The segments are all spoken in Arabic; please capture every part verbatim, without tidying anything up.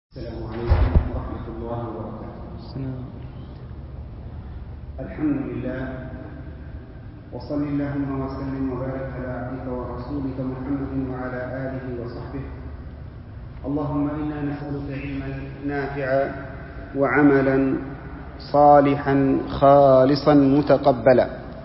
السلام عليكم ورحمة الله وبركاته. السلام. الحمد لله، وصل اللهم وسلم وبارك على عبدك ورسولك محمد وعلى آله وصحبه. اللهم إنا نسألك علما نافعا وعملا صالحا خالصا متقبلا،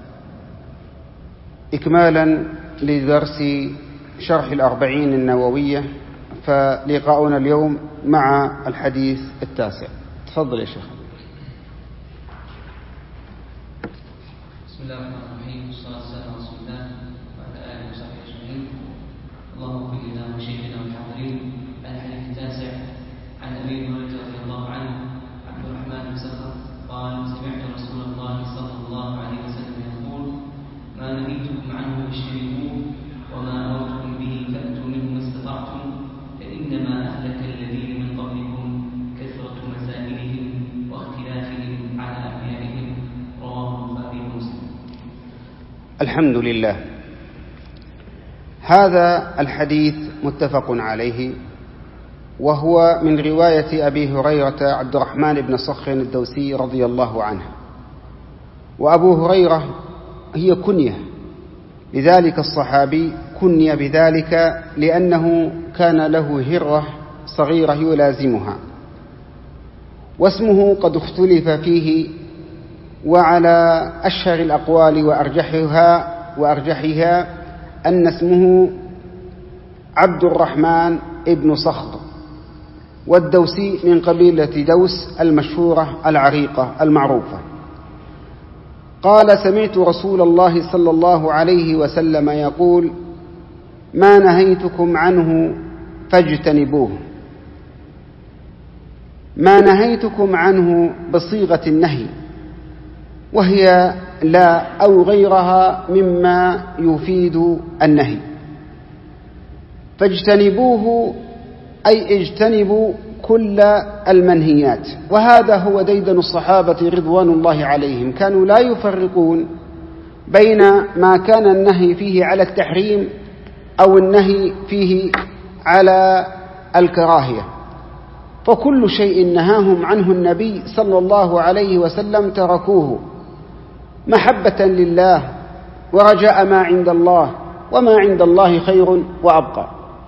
إكمالا لدرس شرح الأربعين النووية، فلقاؤنا اليوم مع الحديث التاسع. تفضل يا شيخ. بسم الله الرحمن الرحيم، والصلاة والسلام على رسول الله وعلى آله وصحبه أجمعين. اللهم اغفر لنا وشيخنا والحاضرين. الحديث التاسع عن أبي هريرة رضي الله عنه عبد الرحمن بن سخر قال: سمعت رسول الله صلى الله عليه وسلم يقول: ما نهيتكم عنه فاجتنبوه، وما أمرتكم به فأتوا منه ما استطعتم، فإنما أهلك الذين من قبلكم كثرة مسائلهم واختلافهم على أنبيائهم. رواه البخاري ومسلم. الحمد لله. هذا الحديث متفق عليه، وهو من رواية أبي هريرة عبد الرحمن بن صخر الدوسي رضي الله عنه. وأبو هريرة هي كنية، لذلك الصحابي كني بذلك لأنه كان له هرة صغيرة يلازمها، واسمه قد اختلف فيه، وعلى أشهر الأقوال وأرجحها وأرجحها أن اسمه عبد الرحمن ابن صخر، والدوسي من قبيلة دوس المشهورة العريقة المعروفة. قال: سمعت رسول الله صلى الله عليه وسلم يقول: ما نهيتكم عنه فاجتنبوه. ما نهيتكم عنه بصيغة النهي، وهي لا أو غيرها مما يفيد النهي. فاجتنبوه أي اجتنبوا كل المنهيات، وهذا هو ديدن الصحابة رضوان الله عليهم، كانوا لا يفرقون بين ما كان النهي فيه على التحريم أو النهي فيه على الكراهية، فكل شيء نهاهم عنه النبي صلى الله عليه وسلم تركوه محبة لله ورجاء ما عند الله، وما عند الله خير وأبقى.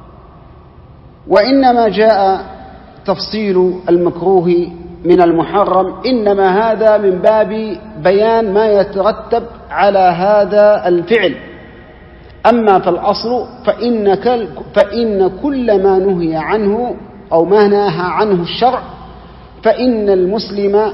وإنما جاء تفصيل المكروه من المحرم إنما هذا من باب بيان ما يترتب على هذا الفعل. أما في الأصل فإن, فإن كل ما نهي عنه أو ما نهى عنه الشرع فإن المسلم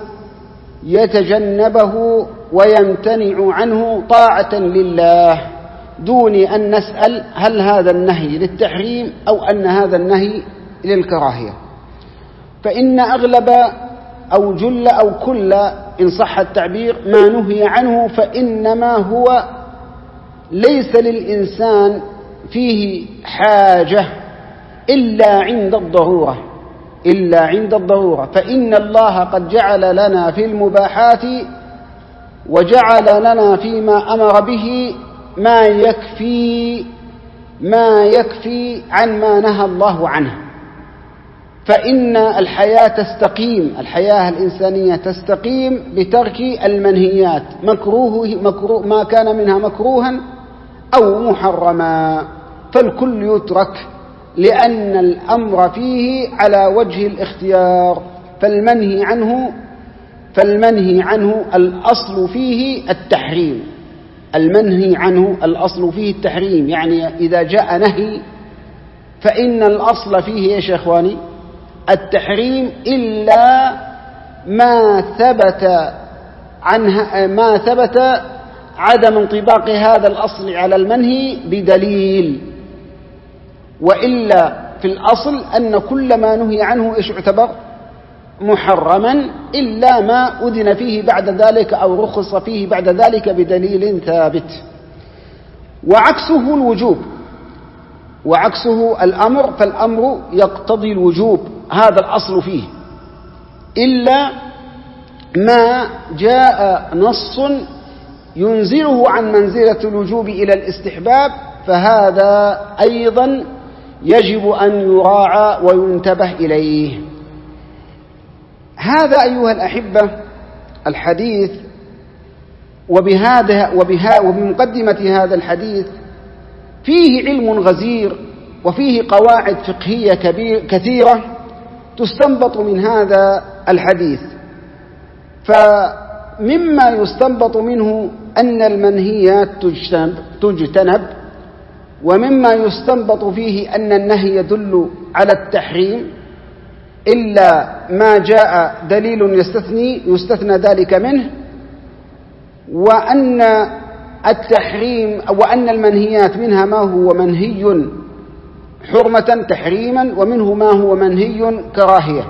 يتجنبه ويمتنع عنه طاعة لله، دون أن نسأل هل هذا النهي للتحريم أو أن هذا النهي للكراهية. فإن أغلب أو جل أو كل إن صح التعبير ما نهي عنه فإنما هو ليس للإنسان فيه حاجة إلا عند الضرورة إلا عند الضرورة فإن الله قد جعل لنا في المباحات وجعل لنا فيما أمر به ما يكفي ما يكفي عن ما نهى الله عنه. فإن الحياة تستقيم الحياة الإنسانية تستقيم بترك المنهيات، مكروه, مكروه ما كان منها مكروها أو محرما، فالكل يترك لأن الأمر فيه على وجه الاختيار. فالمنهي عنه فالمنهي عنه الأصل فيه التحريم المنهي عنه الأصل فيه التحريم يعني إذا جاء نهي فإن الأصل فيه يا إخواني التحريم، إلا ما ثبت عنها ما ثبت عدم انطباق هذا الأصل على المنهي بدليل. وإلا في الأصل أن كل ما نهي عنه إيش يعتبر محرما إلا ما أذن فيه بعد ذلك أو رخص فيه بعد ذلك بدليل ثابت. وعكسه الوجوب وعكسه الأمر، فالأمر يقتضي الوجوب، هذا الأصل فيه، إلا ما جاء نص ينزله عن منزلة الوجوب إلى الاستحباب، فهذا أيضا يجب أن يراعى وينتبه إليه. هذا أيها الأحبة الحديث، وبهذا وبها وبمقدمة هذا الحديث فيه علم غزير وفيه قواعد فقهية كثيرة تستنبط من هذا الحديث. فمما يستنبط منه أن المنهيات تجتنب، ومما يستنبط فيه أن النهي يدل على التحريم إلا ما جاء دليل يستثني يستثنى ذلك منه، وأن التحريم وأن المنهيات منها ما هو منهي حرمة تحريما، ومنه ما هو منهي كراهية.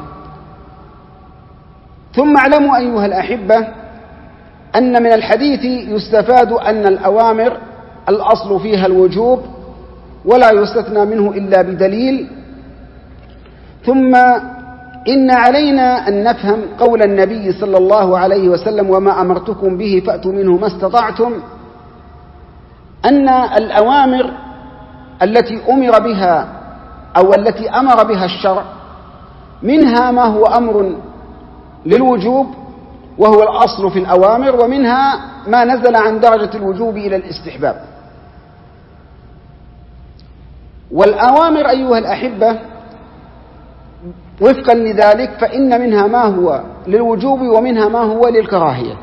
ثم اعلموا أيها الأحبة أن من الحديث يستفاد أن الأوامر الأصل فيها الوجوب ولا يستثنى منه إلا بدليل. ثم إن علينا أن نفهم قول النبي صلى الله عليه وسلم: وما أمرتكم به فأتوا منه ما استطعتم، أن الأوامر التي أمر بها أو التي أمر بها الشرع منها ما هو أمر للوجوب وهو الأصل في الأوامر، ومنها ما نزل عن درجة الوجوب إلى الاستحباب. والأوامر أيها الأحبة وفقا لذلك فإن منها ما هو للوجوب ومنها ما هو للكراهية.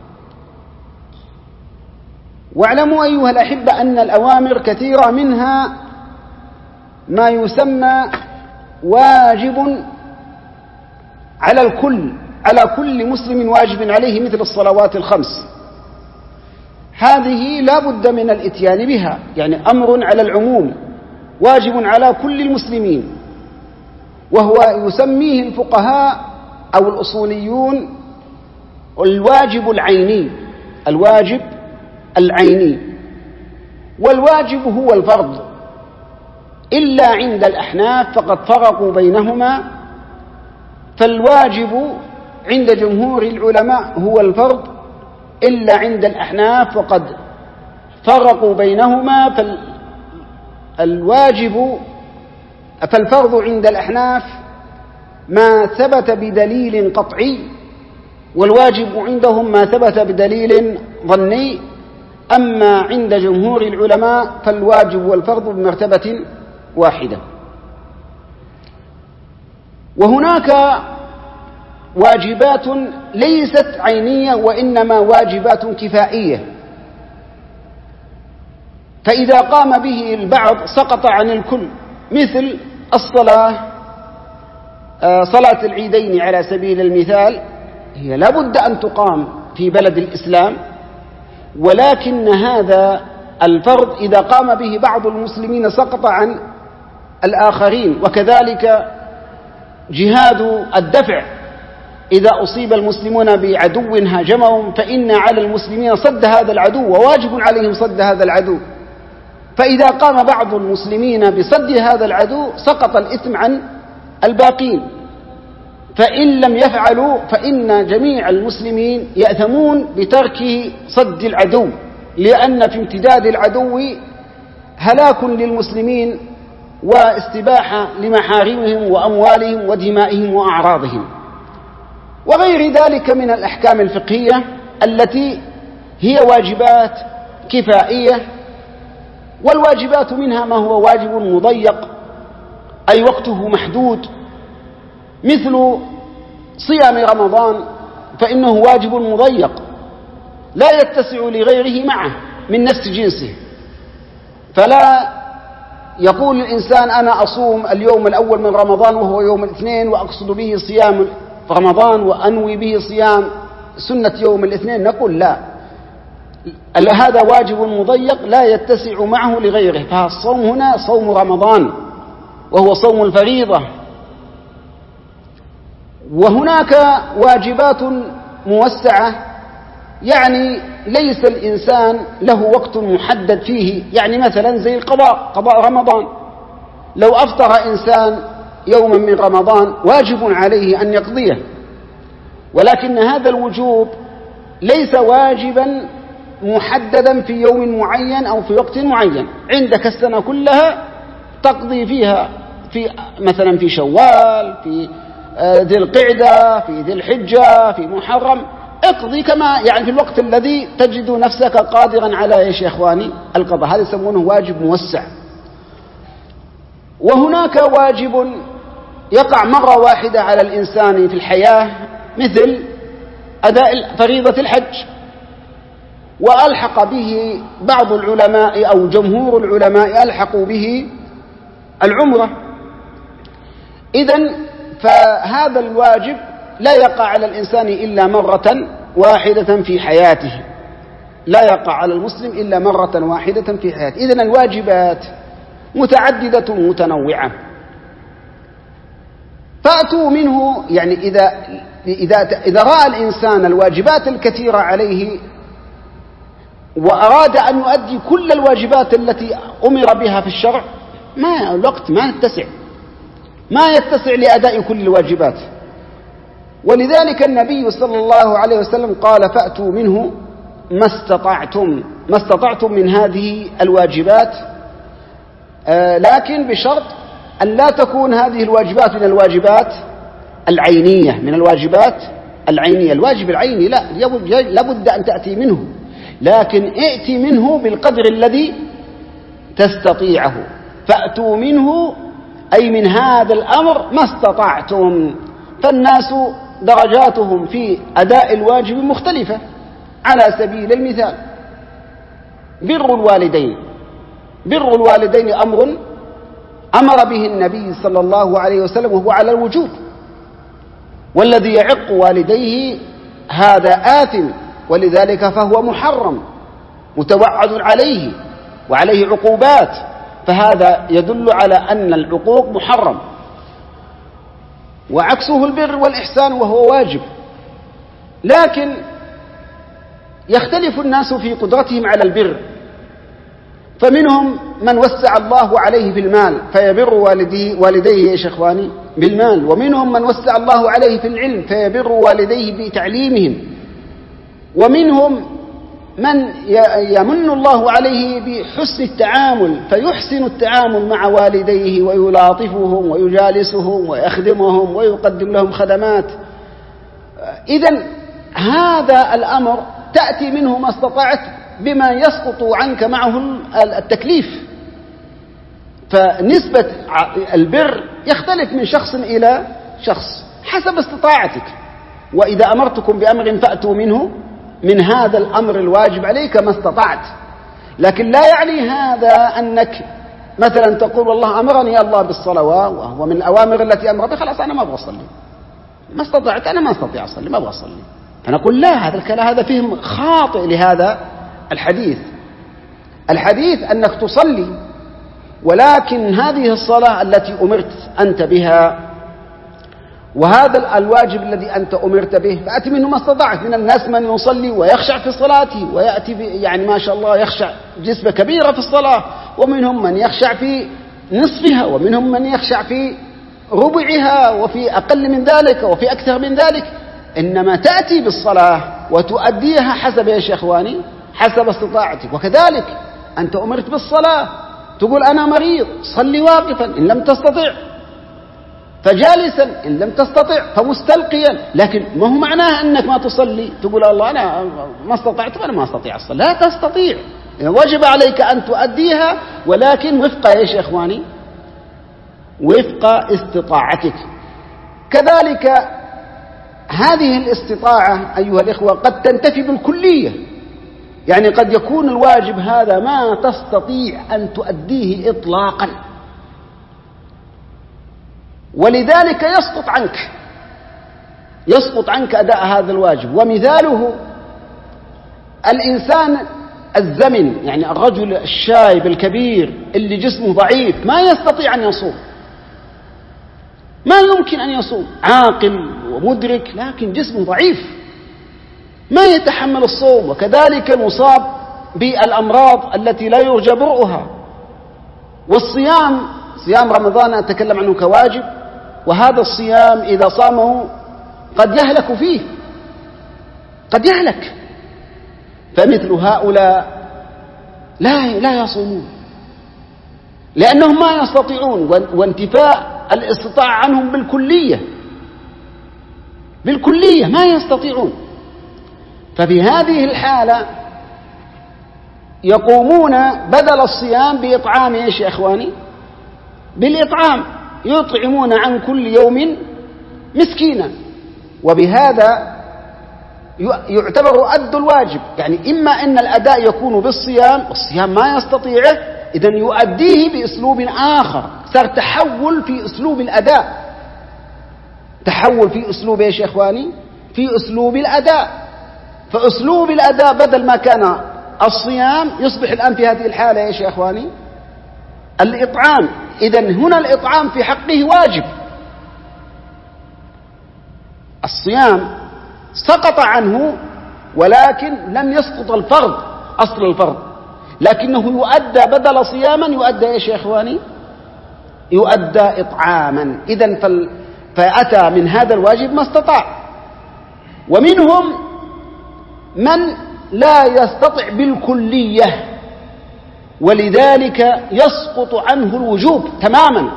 واعلموا أيها الأحبة أن الأوامر كثيرة، منها ما يسمى واجب على الكل، على كل مسلم واجب عليه، مثل الصلوات الخمس. هذه لا بد من الإتيان بها، يعني أمر على العموم واجب على كل المسلمين، وهو يسميه الفقهاء أو الأصوليون الواجب العيني. الواجب العيني، والواجب هو الفرض، إلا عند الأحناف فقد فرقوا بينهما، فالواجب عند جمهور العلماء هو الفرض، إلا عند الأحناف وقد فرقوا بينهما. فالواجب فالفرض عند الأحناف ما ثبت بدليل قطعي، والواجب عندهم ما ثبت بدليل ظني. أما عند جمهور العلماء فالواجب والفرض بمرتبة واحدة. وهناك واجبات ليست عينية، وإنما واجبات كفائية، فإذا قام به البعض سقط عن الكل، مثل الصلاة، صلاة العيدين على سبيل المثال، هي لا بد أن تقام في بلد الإسلام، ولكن هذا الفرض إذا قام به بعض المسلمين سقط عن الآخرين. وكذلك جهاد الدفع، إذا أصيب المسلمون بعدو هاجمهم فإن على المسلمين صد هذا العدو، وواجب عليهم صد هذا العدو. فإذا قام بعض المسلمين بصد هذا العدو سقط الإثم عن الباقين، فإن لم يفعلوا فإن جميع المسلمين يأثمون بترك صد العدو، لأن في امتداد العدو هلاك للمسلمين واستباحة لمحارمهم وأموالهم ودمائهم وأعراضهم، وغير ذلك من الأحكام الفقهية التي هي واجبات كفائية. والواجبات منها ما هو واجب مضيق، أي وقته محدود، مثل صيام رمضان فإنه واجب مضيق لا يتسع لغيره معه من نفس جنسه. فلا يقول الإنسان أنا أصوم اليوم الأول من رمضان وهو يوم الاثنين وأقصد به صيام رمضان وأنوي به صيام سنة يوم الاثنين، نقول لا، هذا واجب مضيق لا يتسع معه لغيره. فالصوم هنا صوم رمضان وهو صوم الفريضة. وهناك واجبات موسعة، يعني ليس الإنسان له وقت محدد فيه، يعني مثلا زي القضاء، قضاء رمضان، لو أفطر إنسان يوما من رمضان واجب عليه أن يقضيه، ولكن هذا الوجوب ليس واجبا محددا في يوم معين أو في وقت معين. عندك السنة كلها تقضي فيها، في مثلا في شوال، في ذي القعدة، في ذي الحجة، في محرم، اقضي كما يعني في الوقت الذي تجد نفسك قادرا على ايش يا اخواني القضاء. هذا يسمونه واجب موسع. وهناك واجب يقع مرة واحدة على الإنسان في الحياة مثل أداء فريضة الحج، وألحق به بعض العلماء أو جمهور العلماء ألحقوا به العمرة. إذن فهذا الواجب لا يقع على الإنسان إلا مرة واحدة في حياته، لا يقع على المسلم إلا مرة واحدة في حياته. إذن الواجبات متعددة متنوعة، فأتوا منه يعني إذا إذا إذا رأى الإنسان الواجبات الكثيرة عليه وأراد أن يؤدي كل الواجبات التي أمر بها في الشرع، ما الوقت ما يتسع ما يتسع لأداء كل الواجبات. ولذلك النبي صلى الله عليه وسلم قال: فأتوا منه ما استطعتم ما استطعتم من هذه الواجبات، آه لكن بشرط أن لا تكون هذه الواجبات من الواجبات العينية من الواجبات العينية الواجب العيني لا لابد أن تأتي منه، لكن ائتي منه بالقدر الذي تستطيعه. فأتوا منه أي من هذا الأمر ما استطعتم. فالناس درجاتهم في أداء الواجب مختلفة. على سبيل المثال بر الوالدين بر الوالدين أمر أمر به النبي صلى الله عليه وسلم وهو على الوجوب، والذي يعق والديه هذا آثم، ولذلك فهو محرم متوعد عليه وعليه عقوبات، فهذا يدل على أن العقوق محرم. وعكسه البر والإحسان وهو واجب. لكن يختلف الناس في قدرتهم على البر، فمنهم من وسع الله عليه في المال فيبر والديه والديه يا إخواني بالمال، ومنهم من وسع الله عليه في العلم فيبر والديه بتعليمهم، ومنهم من يمن الله عليه بحسن التعامل فيحسن التعامل مع والديه ويلاطفهم ويجالسهم ويخدمهم ويقدم لهم خدمات. إذن هذا الأمر تأتي منه ما استطعت بما يسقط عنك معه التكليف. فنسبة البر يختلف من شخص إلى شخص حسب استطاعتك. وإذا أمرتكم بأمر فأتوا منه من هذا الأمر الواجب عليك ما استطعت، لكن لا يعني هذا أنك مثلا تقول والله أمرني الله بالصلوات وهو من الأوامر التي أمر بها، خلاص أنا ما أبغى أصلي، ما استطعت أنا ما أستطيع أصلي ما أبغى أصلي. فنقول لا، هذا الكلام هذا فهم خاطئ لهذا الحديث. الحديث أنك تصلي، ولكن هذه الصلاة التي أمرت أنت بها وهذا الواجب الذي أنت أمرت به فأتي منه ما استطعت. من الناس من يصلي ويخشع في صلاته ويأتي يعني ما شاء الله يخشع جسم كبيرة في الصلاة، ومنهم من يخشع في نصفها، ومنهم من يخشع في ربعها، وفي أقل من ذلك وفي أكثر من ذلك. إنما تأتي بالصلاة وتؤديها حسب يا إخواني حسب استطاعتك. وكذلك أنت أمرت بالصلاة، تقول أنا مريض صلي واقفا إن لم تستطع، فجالسا إن لم تستطع، فمستلقيا. لكن ما هو معناه أنك ما تصلي تقول الله أنا ما استطعت وأنا ما أستطيع الصلاة. لا تستطيع، وجب عليك أن تؤديها، ولكن وفق إيش يا إخواني وفق استطاعتك. كذلك هذه الاستطاعة أيها الإخوة قد تنتفي بالكلية، يعني قد يكون الواجب هذا ما تستطيع أن تؤديه إطلاقا، ولذلك يسقط عنك يسقط عنك أداء هذا الواجب. ومثاله الإنسان الزمن، يعني الرجل الشايب الكبير اللي جسمه ضعيف ما يستطيع أن يصوم، ما يمكن أن يصوم، عاقل ومدرك لكن جسمه ضعيف ما يتحمل الصوم. وكذلك المصاب بالأمراض التي لا يرجى برؤها. والصيام، صيام رمضان أتكلم عنه كواجب، وهذا الصيام إذا صامه قد يهلك فيه قد يهلك فمثل هؤلاء لا لا يصومون لأنهم ما يستطيعون، وانتفاء الاستطاعة عنهم بالكلية. بالكلية، ما يستطيعون. ففي هذه الحالة يقومون بدل الصيام بإطعام إيش يا إخواني؟ بالإطعام، يطعمون عن كل يوم مسكينا، وبهذا يعتبر أدوا الواجب. يعني إما أن الأداء يكون بالصيام، الصيام ما يستطيعه، إذن يؤديه بأسلوب آخر، صار تحول في أسلوب الأداء، تحول في أسلوب إيش يا إخواني؟ في أسلوب الأداء. فأسلوب الأداء بدل ما كان الصيام يصبح الآن في هذه الحالة إيش يا إخواني؟ الإطعام. إذن هنا الإطعام في حقه واجب. الصيام سقط عنه ولكن لم يسقط الفرض، أصل الفرض، لكنه يؤدى بدل صياما يؤدى إيش يا إخواني؟ يؤدى إطعاما. إذن فال... فأتى من هذا الواجب ما استطاع. ومنهم من لا يستطع بالكلية، ولذلك يسقط عنه الوجوب تماما،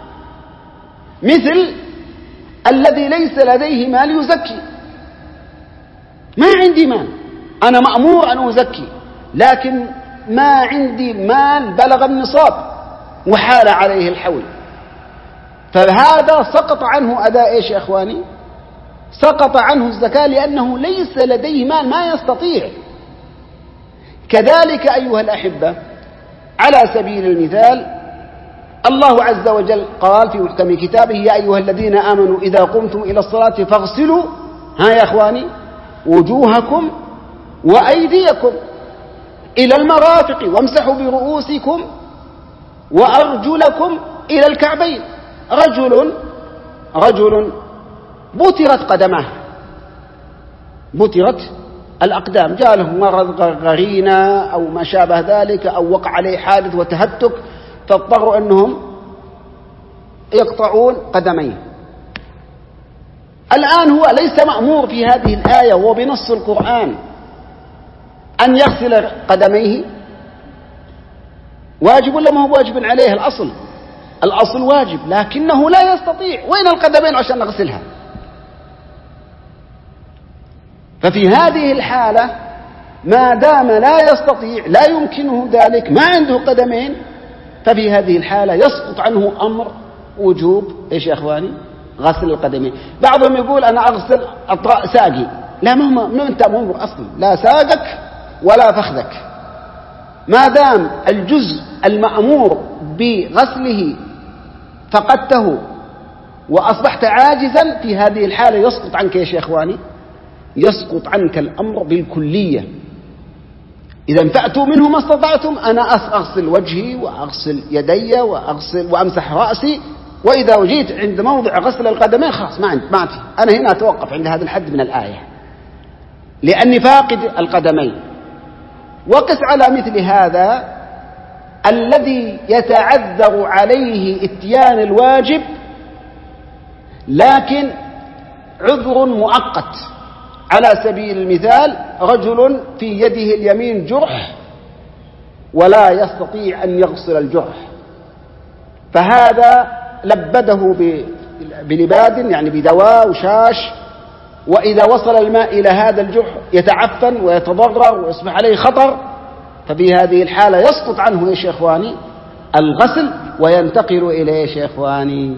مثل الذي ليس لديه مال يزكي. ما عندي مال، أنا مأمور أن أزكي، لكن ما عندي مال بلغ النصاب وحال عليه الحول، فهذا سقط عنه أداء إيش يا إخواني؟ سقط عنه الزكاة، لأنه ليس لديه مال، ما يستطيع. كذلك أيها الأحبة، على سبيل المثال، الله عز وجل قال في محكم كتابه: يا أيها الذين آمنوا إذا قمتم إلى الصلاة فاغسلوا ها يا إخواني وجوهكم وأيديكم إلى المرافق وامسحوا برؤوسكم وأرجلكم إلى الكعبين. رجل رجل بترت قدمه، بترت الأقدام، جاء له مرض غرينة أو ما شابه ذلك، أو وقع عليه حادث وتهتك، فاضطروا أنهم يقطعون قدميه. الآن هو ليس مأمور في هذه الآية وبنص القرآن أن يغسل قدميه، واجب ولا ما هو واجب عليه؟ الأصل الأصل واجب، لكنه لا يستطيع. وين القدمين عشان نغسلها؟ ففي هذه الحالة ما دام لا يستطيع، لا يمكنه ذلك، ما عنده قدمين، ففي هذه الحالة يسقط عنه أمر وجوب إيش يا أخواني؟ غسل القدمين. بعضهم يقول أنا أغسل ساقي، لا، ما ما أنت مأمور أصلا، لا ساقك ولا فخذك، ما دام الجزء المأمور بغسله فقدته وأصبحت عاجزا، في هذه الحالة يسقط عنك إيش يا إخواني؟ يسقط عنك الأمر بالكلية. إذا فأتوا منه ما استطعتم. أنا أغسل وجهي وأغسل يدي وأغسل وأمسح رأسي، وإذا وجيت عند موضع غسل القدمين خلاص ما عندي، ما عندي، أنا هنا أتوقف عند هذا الحد من الآية لأني فاقد القدمين. وقس على مثل هذا الذي يتعذر عليه إتيان الواجب لكن عذر مؤقت. على سبيل المثال، رجل في يده اليمين جرح ولا يستطيع أن يغسل الجرح، فهذا لبده بلباد يعني بدواء وشاش، وإذا وصل الماء إلى هذا الجرح يتعفن ويتضرر ويصبح عليه خطر، ففي هذه الحالة يسقط عنه إيش يا إخواني؟ الغسل، وينتقل إلى إيش يا إخواني؟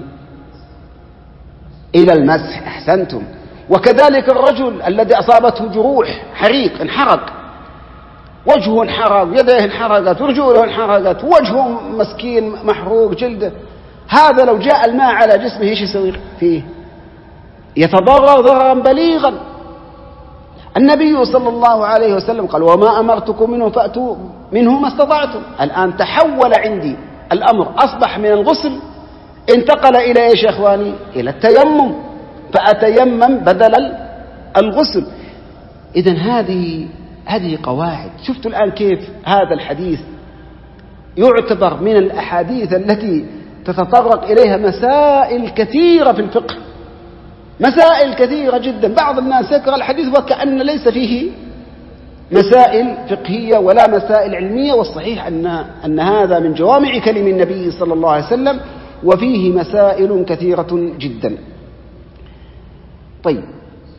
إلى المسح. أحسنتم. وكذلك الرجل الذي أصابته جروح حريق، انحرق، وجهه انحرق، يديه انحرقت، ورجوله انحرقت، وجهه مسكين محروق جلده، هذا لو جاء الماء على جسمه ايش يسوي فيه؟ يتضرر ضررا بليغا. النبي صلى الله عليه وسلم قال: وما أمرتكم منه فأتوا منه ما استطعتم. الآن تحول عندي الأمر، أصبح من الغسل انتقل إلى ايش يا إخواني؟ إلى التيمم، فأتيمم بدل الغسل. إذن هذه هذه قواعد. شفتوا الآن كيف هذا الحديث يعتبر من الأحاديث التي تتطرق إليها مسائل كثيرة في الفقه، مسائل كثيرة جدا. بعض الناس يقرأ الحديث وكأن ليس فيه مسائل فقهية ولا مسائل علمية، والصحيح أن أن هذا من جوامع كلم النبي صلى الله عليه وسلم، وفيه مسائل كثيرة جدا. طيب،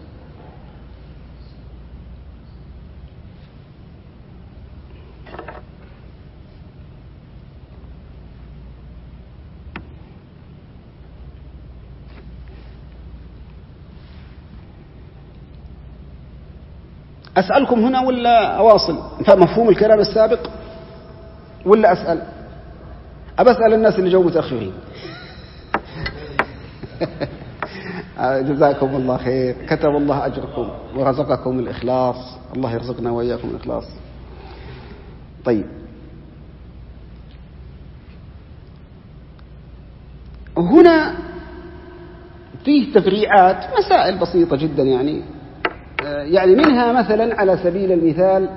أسألكم هنا ولا أواصل مفهوم الكلام السابق ولا أسأل؟ أبى أسأل الناس اللي جو متأخرين. جزاكم الله خير، كتب الله أجركم ورزقكم الإخلاص، الله يرزقنا وإياكم الإخلاص. طيب، هنا فيه تفريعات مسائل بسيطة جدا، يعني يعني منها مثلا على سبيل المثال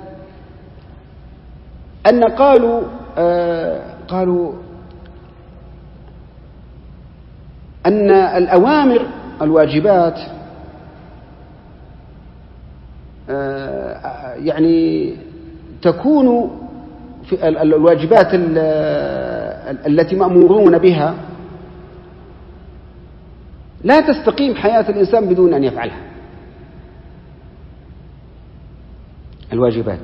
أن قالوا قالوا أن الأوامر الواجبات يعني تكون في الواجبات التي مأمورون بها لا تستقيم حياة الإنسان بدون أن يفعلها. الواجبات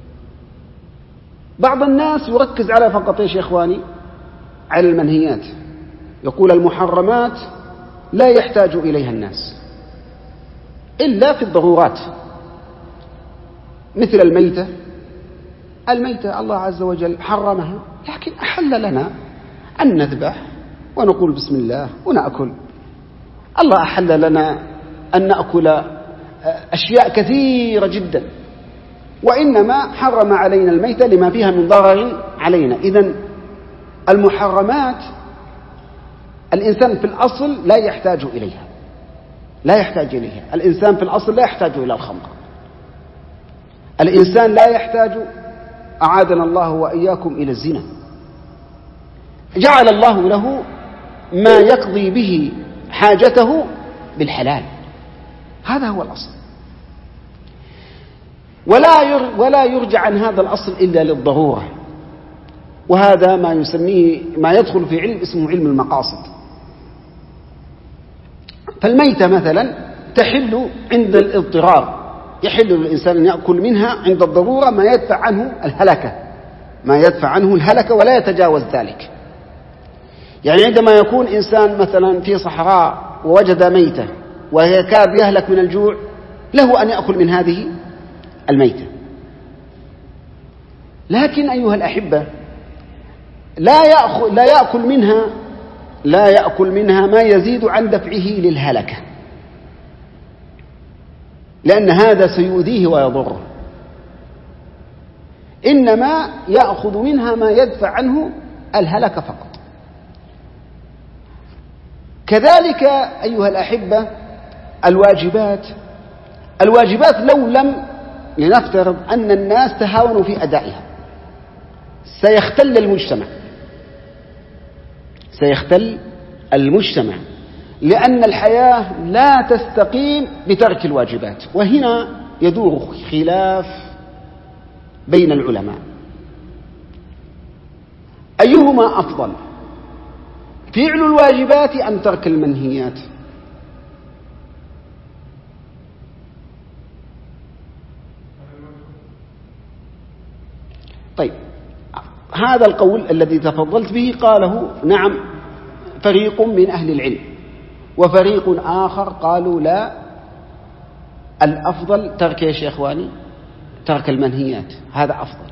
بعض الناس يركز على فقط ايش يا إخواني؟ على المنهيات، يقول المحرمات لا يحتاج إليها الناس إلا في الضرورات، مثل الميتة. الميتة الله عز وجل حرمها، لكن أحل لنا أن نذبح ونقول بسم الله ونأكل. الله أحل لنا أن نأكل أشياء كثيرة جدا، وإنما حرم علينا الميتة لما فيها من ضرر علينا. إذن المحرمات الإنسان في الأصل لا يحتاج إليها، لا يحتاج إليها. الإنسان في الأصل لا يحتاج إلى الخمر، الإنسان لا يحتاج، أعاذنا الله وإياكم، إلى الزنا. جعل الله له ما يقضي به حاجته بالحلال، هذا هو الأصل. ولا ولا يرجع عن هذا الأصل إلا للضرورة، وهذا ما يسميه ما يدخل في علم اسمه علم المقاصد. فالميتة مثلا تحل عند الاضطرار، يحل للإنسان أن يأكل منها عند الضرورة ما يدفع عنه الهلكة، ما يدفع عنه الهلكة ولا يتجاوز ذلك. يعني عندما يكون إنسان مثلا في صحراء ووجد ميتة ويكاد يهلك من الجوع، له أن يأكل من هذه الميتة. لكن أيها الأحبة، لا يأكل, لا يأكل منها لا يأكل منها ما يزيد عن دفعه للهلكة، لأن هذا سيؤذيه ويضره. إنما يأخذ منها ما يدفع عنه الهلكة فقط. كذلك أيها الأحبة الواجبات الواجبات لو لم لنفترض أن الناس تهاونوا في أدائها، سيختل المجتمع سيختل المجتمع لأن الحياة لا تستقيم بترك الواجبات. وهنا يدور خلاف بين العلماء، أيهما أفضل، فعل الواجبات أم ترك المنهيات؟ طيب، هذا القول الذي تفضلت به قاله نعم فريق من أهل العلم، وفريق آخر قالوا لا، الأفضل ترك يا شيخ إخواني ترك المنهيات، هذا أفضل.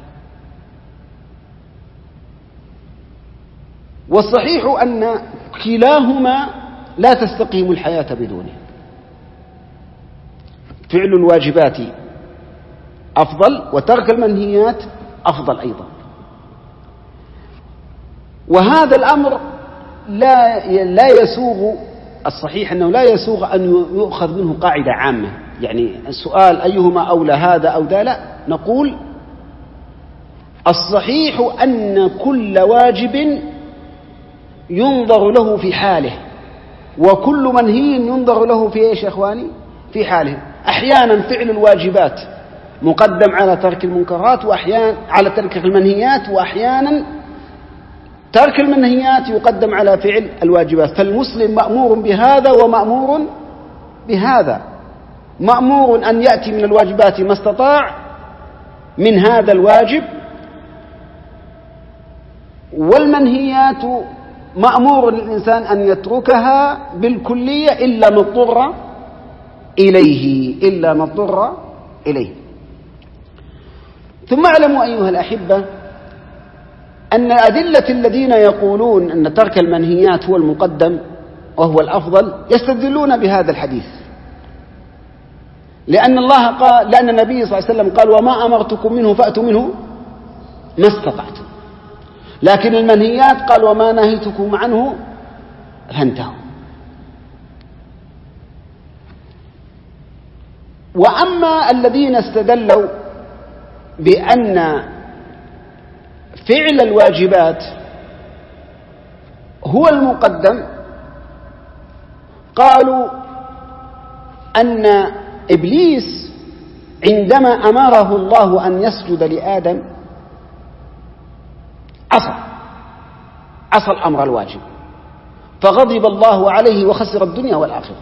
والصحيح أن كلاهما لا تستقيم الحياة بدونه. فعل الواجبات أفضل وترك المنهيات أفضل أيضا. وهذا الأمر لا لا يسوغ، الصحيح أنه لا يسوغ أن يؤخذ منه قاعدة عامة، يعني السؤال أيهما أولى هذا أو ذا، لا، نقول الصحيح أن كل واجب ينظر له في حاله، وكل منهي ينظر له في ايش يا اخواني؟ في حاله. احيانا فعل الواجبات مقدم على ترك المنكرات، واحيانا على ترك المنهيات، واحيانا ترك المنهيات يقدم على فعل الواجبات. فالمسلم مأمور بهذا ومأمور بهذا، مأمور أن يأتي من الواجبات ما استطاع من هذا الواجب، والمنهيات مأمور الإنسان أن يتركها بالكلية إلا ما اضطر إليه إلا ما اضطر إليه. ثم اعلموا أيها الأحبة أن أدلة الذين يقولون أن ترك المنهيات هو المقدم وهو الأفضل يستدلون بهذا الحديث، لأن الله قال، لأن النبي صلى الله عليه وسلم قال: وما أمرتكم منه فأتوا منه ما استطعتم. لكن المنهيات قال: وما نهيتكم عنه فانتهوا. وأما الذين استدلوا بأن فعل الواجبات هو المقدم، قالوا أن إبليس عندما أمره الله أن يسجد لآدم عصى عصى الأمر الواجب، فغضب الله عليه وخسر الدنيا والآخرة.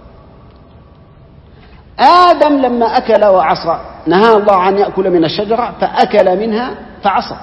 آدم لما أكل وعصى نهى الله عن يأكل من الشجرة فأكل منها فعصى،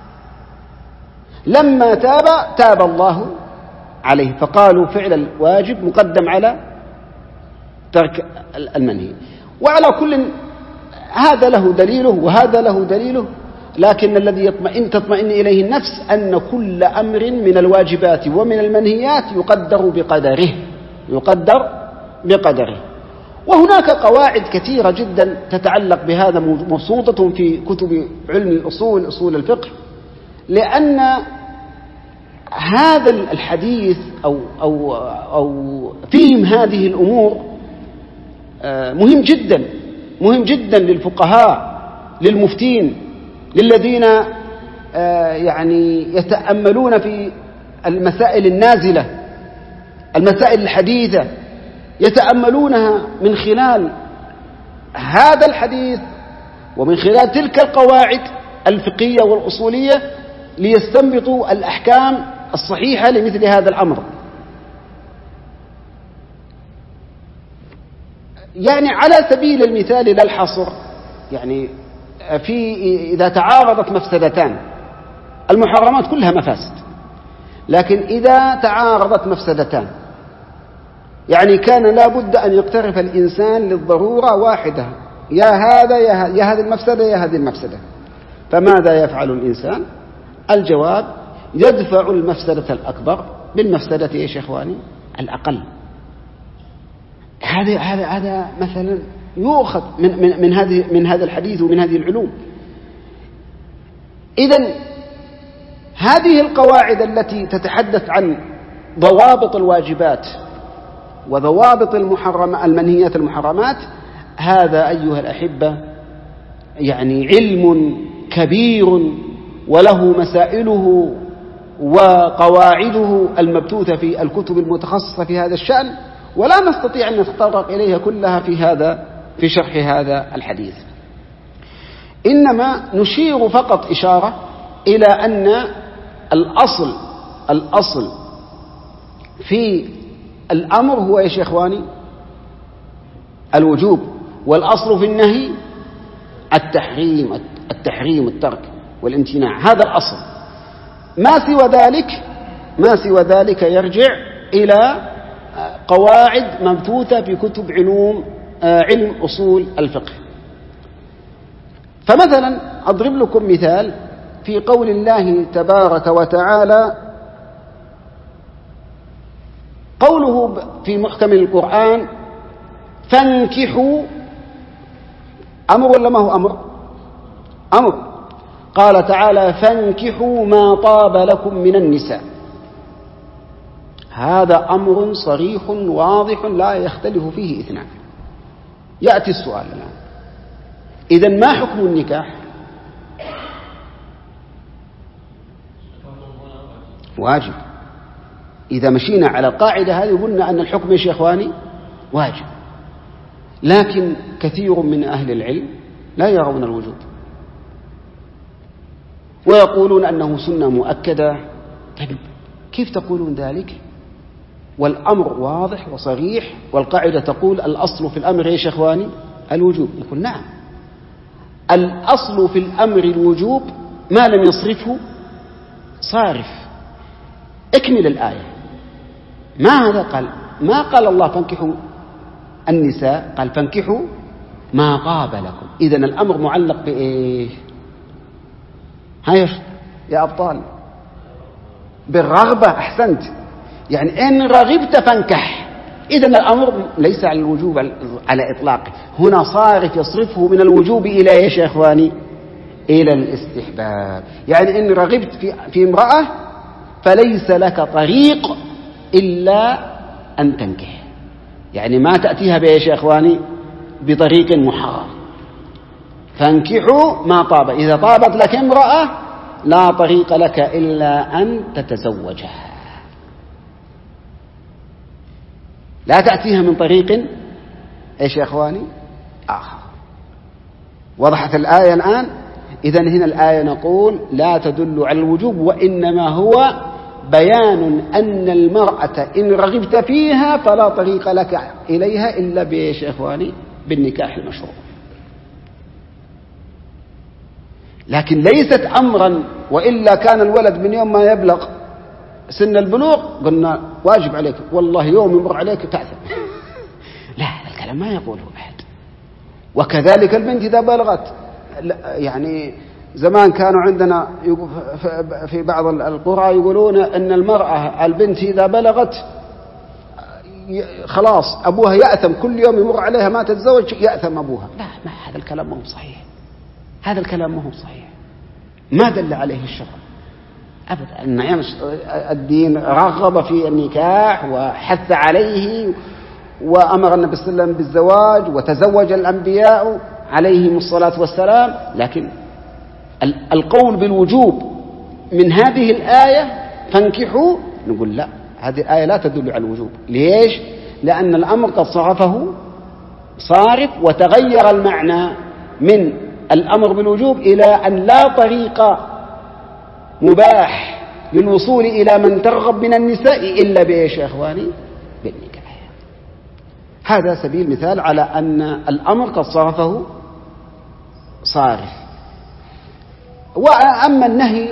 لما تاب تاب الله عليه، فقالوا فعل الواجب مقدم على ترك المنهي. وعلى كل هذا له دليله وهذا له دليله، لكن الذي يطمئن تطمئن إليه النفس أن كل أمر من الواجبات ومن المنهيات يقدر بقدره يقدر بقدره. وهناك قواعد كثيرة جدا تتعلق بهذا مبسوطة في كتب علم الأصول أصول الفقه، لأن هذا الحديث أو, أو, أو فهم هذه الأمور مهم جدا مهم جدا للفقهاء، للمفتين، للذين يعني يتأملون في المسائل النازلة، المسائل الحديثة، يتأملونها من خلال هذا الحديث ومن خلال تلك القواعد الفقهية والأصولية ليستنبطوا الأحكام الصحيحة لمثل هذا الأمر. يعني على سبيل المثال لا الحصر، يعني في إذا تعارضت مفسدتان، المحرمات كلها مفاسد، لكن إذا تعارضت مفسدتان يعني كان لا بد أن يقترف الإنسان للضرورة واحدة، يا هذا يا هذه المفسدة يا هذه المفسدة، فماذا يفعل الإنسان؟ الجواب: يدفع المفسدة الأكبر بالمفسدة يا إخواني الأقل. هذا هذا هذا مثلا يؤخذ من من من هذه من هذا الحديث ومن هذه العلوم. إذن هذه القواعد التي تتحدث عن ضوابط الواجبات وضوابط المحرم المنهيات المحرمات، هذا أيها الأحبة يعني علم كبير وله مسائله وقواعده المبثوثة في الكتب المتخصصة في هذا الشأن، ولا نستطيع أن نتطرق إليها كلها في هذا في شرح هذا الحديث. إنما نشير فقط إشارة إلى أن الأصل الأصل في الأمر هو يا إخواني الوجوب، والأصل في النهي التحريم التحريم الترك والامتناع، هذا الأصل. ما سوى ذلك ما سوى ذلك يرجع إلى قواعد مبثوثة في كتب علوم علم أصول الفقه. فمثلا أضرب لكم مثال في قول الله تبارك وتعالى، قوله في محكم القرآن: فانكحوا، أمر ولا ما هو أمر؟ أمر. قال تعالى: فانكحوا ما طاب لكم من النساء. هذا أمر صريح واضح لا يختلف فيه اثنان. يأتي السؤال الآن: إذن ما حكم النكاح؟ واجب. إذا مشينا على القاعدة هذه قلنا أن الحكم يا إخواني واجب، لكن كثير من أهل العلم لا يرون الوجوب ويقولون أنه سنة مؤكدة. طيب كيف تقولون ذلك والأمر واضح وصريح والقاعدة تقول الأصل في الأمر يا إخواني الوجوب؟ نقول نعم، الأصل في الأمر الوجوب ما لم يصرفه صارف. اكمل الآية. ماذا قال؟ ما قال الله فانكحوا النساء، قال فانكحوا ما طاب لكم. إذن الأمر معلق بإيه؟ هاي يا أبطال بالرغبة. أحسنت، يعني إن رغبت فانكح. إذن الأمر ليس على الوجوب على إطلاقه، هنا صارف يصرفه من الوجوب إلى إيش يا إخواني؟ إلى الاستحباب. يعني إن رغبت في, في امرأة فليس لك طريق إلا أن تنكح، يعني ما تأتيها بإيش يا إخواني؟ بطريق محرم. فانكحوا ما طاب، إذا طابت لك امرأة لا طريق لك إلا أن تتزوجها، لا تأتيها من طريق إيش يا إخواني؟ آخر. وضحت الآية الآن؟ إذن هنا الآية نقول لا تدل على الوجوب، وإنما هو بيان أن المرأة إن رغبت فيها فلا طريق لك إليها إلا بإيش يا إخواني؟ بالنكاح المشروع. لكن ليست أمرا، وإلا كان الولد من يوم ما يبلغ سن البلوغ قلنا واجب عليك، والله يوم يمر عليك تأثم. لا، الكلام ما يقوله أحد. وكذلك البنت إذا بلغت، يعني زمان كانوا عندنا في بعض القرى يقولون أن المرأة البنت إذا بلغت خلاص أبوها يأثم، كل يوم يمر عليها ما تتزوج يأثم أبوها. لا، ما هذا الكلام ما هو صحيح، هذا الكلام ما هو صحيح، ما دل عليه الشرع أبدا. النعم الدين رغب في النكاح وحث عليه، وأمر النبي صلى الله عليه وسلم بالزواج، وتزوج الأنبياء عليهم الصلاة والسلام. لكن القول بالوجوب من هذه الآية فانكحوا، نقول لا، هذه الآية لا تدل على الوجوب. ليش؟ لأن الأمر قد صرفه صارف، وتغير المعنى من الأمر بالوجوب إلى أن لا طريق مباح للوصول إلى من ترغب من النساء إلا بإيش يا إخواني؟ بالنكاح. هذا سبيل مثال على أن الأمر قد صرفه صارف. وأما النهي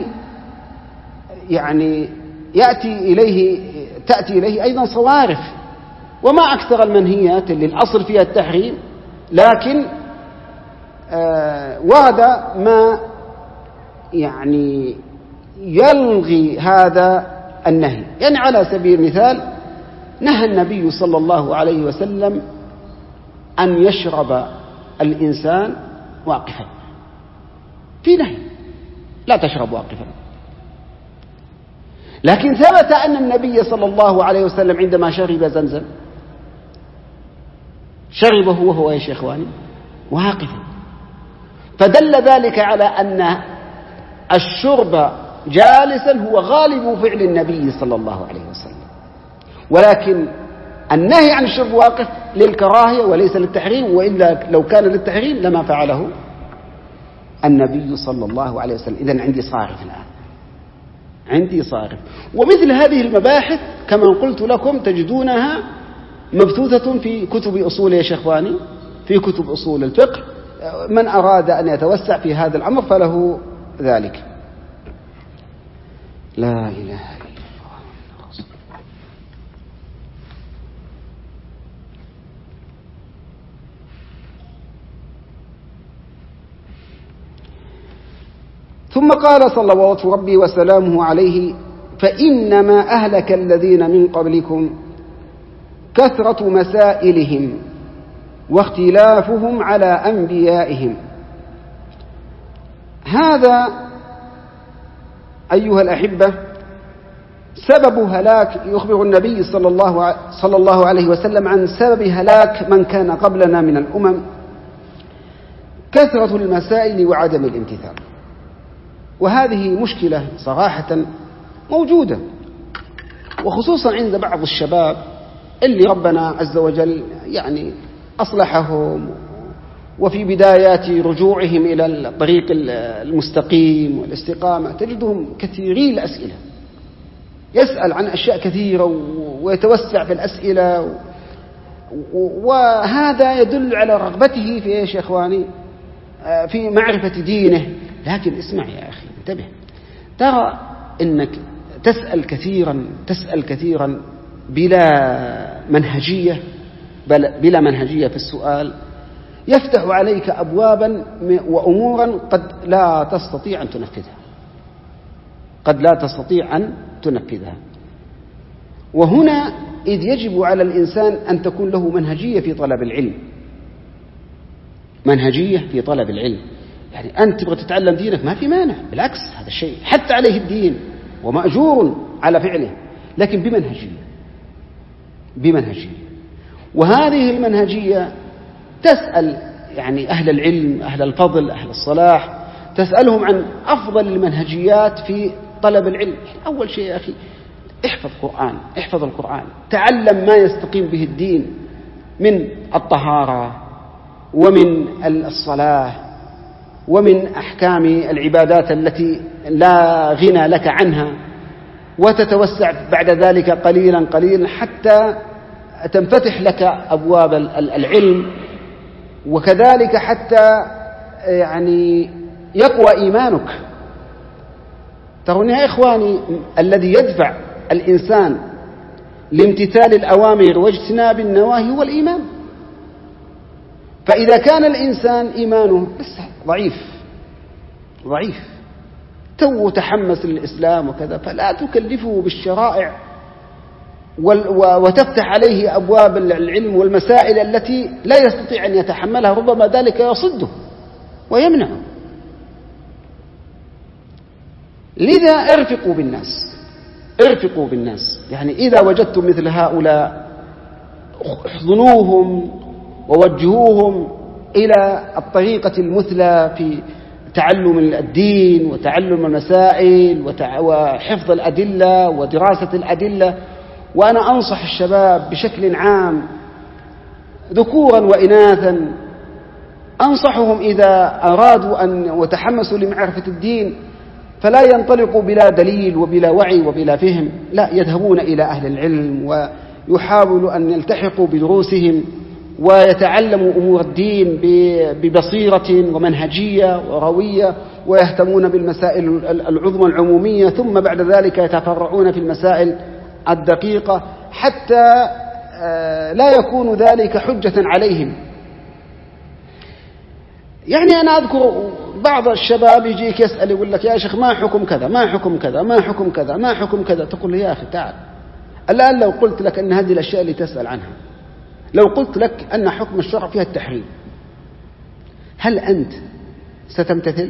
يعني يأتي إليه تأتي إليه أيضا صوارف، وما أكثر المنهيات اللي الأصل فيها التحريم، لكن آه ورد ما يعني يلغي هذا النهي. يعني على سبيل المثال نهى النبي صلى الله عليه وسلم أن يشرب الإنسان واقفا، في نهي لا تشرب واقفا. لكن ثبت أن النبي صلى الله عليه وسلم عندما شرب زمزم شربه وهو يا إخواني واقفا، فدل ذلك على أن الشرب جالسا هو غالب فعل النبي صلى الله عليه وسلم. ولكن النهي عن الشرب واقف للكراهية وليس للتحريم، وإلا لو كان للتحريم لما فعله النبي صلى الله عليه وسلم. إذن عندي صارف الآن، عندي صارف. ومثل هذه المباحث كما قلت لكم تجدونها مبثوثة في كتب أصول يا شيخواني، في كتب أصول الفقه. من أراد أن يتوسع في هذا الأمر فله ذلك. لا إله إلا الله. ثم قال صلوات ربي وسلامه عليه: فإنما أهلك الذين من قبلكم كثرة مسائلهم واختلافهم على أنبيائهم. هذا أيها الأحبة سبب هلاك، يخبر النبي صلى الله, صلى الله عليه وسلم عن سبب هلاك من كان قبلنا من الأمم: كثرة المسائل وعدم الامتثال. وهذه مشكلة صراحة موجودة، وخصوصا عند بعض الشباب اللي ربنا عز وجل يعني أصلحهم، وفي بدايات رجوعهم إلى الطريق المستقيم والاستقامة تجدهم كثيري الأسئلة، يسأل عن أشياء كثيرة ويتوسع في الأسئلة، وهذا يدل على رغبته في إيش يا إخواني؟ في معرفة دينه. لكن اسمع يا أخي، انتبه، ترى إنك تسأل كثيرا تسأل كثيرا بلا منهجية بلا منهجية في السؤال، يفتح عليك أبوابا وأمورا قد لا تستطيع أن تنفذها. قد لا تستطيع أن تنفذها. وهنا إذ يجب على الإنسان أن تكون له منهجية في طلب العلم، منهجية في طلب العلم. يعني أنت تبغى تتعلم دينك ما في مانع، بالعكس هذا الشيء حتى عليه الدين ومأجور على فعله، لكن بمنهجية، بمنهجية. وهذه المنهجية تسأل يعني أهل العلم، أهل الفضل، أهل الصلاح، تسألهم عن أفضل المنهجيات في طلب العلم. أول شيء يا أخي احفظ قرآن، احفظ القرآن، تعلم ما يستقيم به الدين من الطهارة ومن الصلاة ومن أحكام العبادات التي لا غنى لك عنها، وتتوسع بعد ذلك قليلا قليلا حتى تنفتح لك أبواب العلم، وكذلك حتى يعني يقوى إيمانك. ترون يا إخواني الذي يدفع الإنسان لامتثال الأوامر واجتناب النواهي هو الإيمان. فإذا كان الإنسان إيمانه بس ضعيف ضعيف تو تحمس للإسلام وكذا، فلا تكلفه بالشرائع وتفتح عليه أبواب العلم والمسائل التي لا يستطيع أن يتحملها، ربما ذلك يصده ويمنعه. لذا ارفقوا بالناس، ارفقوا بالناس. يعني إذا وجدتم مثل هؤلاء احضنوهم ووجهوهم إلى الطريقة المثلى في تعلم الدين وتعلم المسائل وحفظ الأدلة ودراسة الأدلة. وأنا أنصح الشباب بشكل عام ذكورا وإناثا، أنصحهم إذا أرادوا أن وتحمسوا لمعرفة الدين فلا ينطلقوا بلا دليل وبلا وعي وبلا فهم، لا، يذهبون إلى أهل العلم ويحاولوا أن يلتحقوا بدروسهم ويتعلموا أمور الدين ببصيرة ومنهجية وروية، ويهتمون بالمسائل العظمى العمومية، ثم بعد ذلك يتفرعون في المسائل الدقيقة حتى لا يكون ذلك حجة عليهم. يعني أنا أذكر بعض الشباب يجيك يسأل يقول لك يا شيخ ما حكم كذا، ما حكم كذا، ما حكم كذا، ما حكم كذا. تقول له يا أخي تعال، الآن لو قلت لك أن هذه الأشياء اللي تسأل عنها، لو قلت لك أن حكم الشرع فيها التحريم، هل أنت ستمتثل؟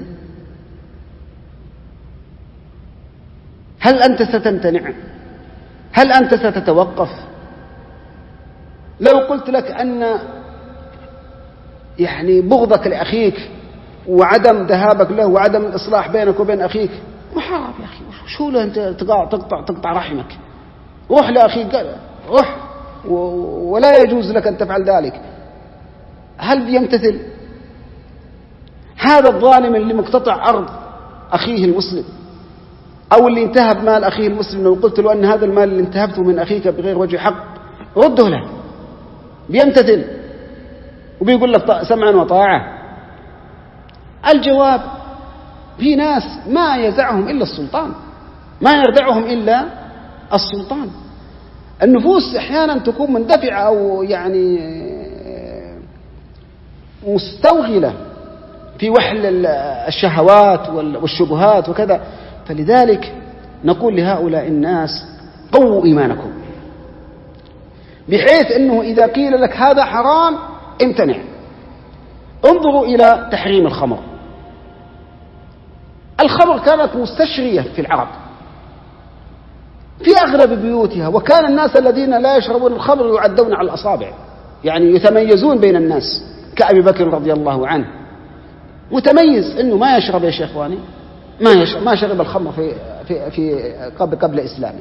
هل أنت ستمتنع؟ هل أنت ستتوقف؟ لو قلت لك أن يعني بغضك لأخيك وعدم ذهابك له وعدم الإصلاح بينك وبين أخيك محرم يا أخي، شو له أنت تقطع, تقطع رحمك؟ روح لأخيك، روح، ولا يجوز لك أن تفعل ذلك. هل بيمتثل؟ هذا الظالم اللي مقتطع أرض أخيه المسلم أو اللي انتهب مال أخيه المسلم، لو قلت له أن هذا المال اللي انتهبته من أخيك بغير وجه حق رده له، بيمتثل وبيقول لك سمعا وطاعة؟ الجواب في ناس ما يزعهم إلا السلطان، ما يردعهم إلا السلطان. النفوس أحيانا تكون مندفعة أو يعني مستوغلة في وحل الشهوات والشبهات وكذا. فلذلك نقول لهؤلاء الناس قووا إيمانكم، بحيث أنه إذا قيل لك هذا حرام امتنع. انظروا إلى تحريم الخمر. الخمر كانت مستشرية في العرب في أغلب بيوتها، وكان الناس الذين لا يشربون الخمر يعدون على الأصابع، يعني يتميزون بين الناس، كأبي بكر رضي الله عنه متميز أنه ما يشرب يا شيخ إخواني، ما يشرب ما شرب الخمر في في في قبل قبل إسلامه.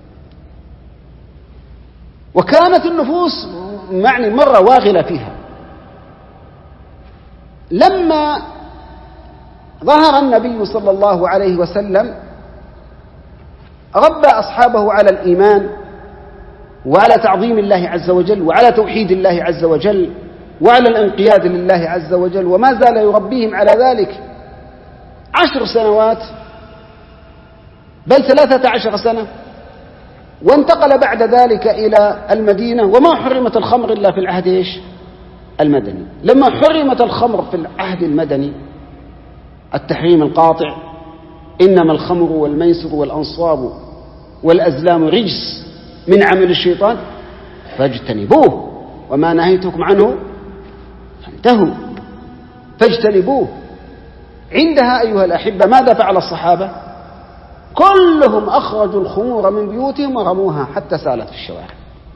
وكانت النفوس معني مرة واغلة فيها. لما ظهر النبي صلى الله عليه وسلم ربى أصحابه على الإيمان وعلى تعظيم الله عز وجل وعلى توحيد الله عز وجل وعلى الانقياد لله عز وجل، وما زال يربيهم على ذلك عشر سنوات بل ثلاثة عشر سنة، وانتقل بعد ذلك إلى المدينة. وما حرمت الخمر إلا في العهد إيش؟ المدني. لما حرمت الخمر في العهد المدني التحريم القاطع، إنما الخمر والميسر والأنصاب والأزلام رجس من عمل الشيطان فاجتنبوه وما نهيتكم عنه فانتهوا فاجتنبوه. عندها أيها الأحبة ماذا فعل الصحابة؟ كلهم أخرجوا الخمور من بيوتهم ورموها حتى سالت في الشوارع.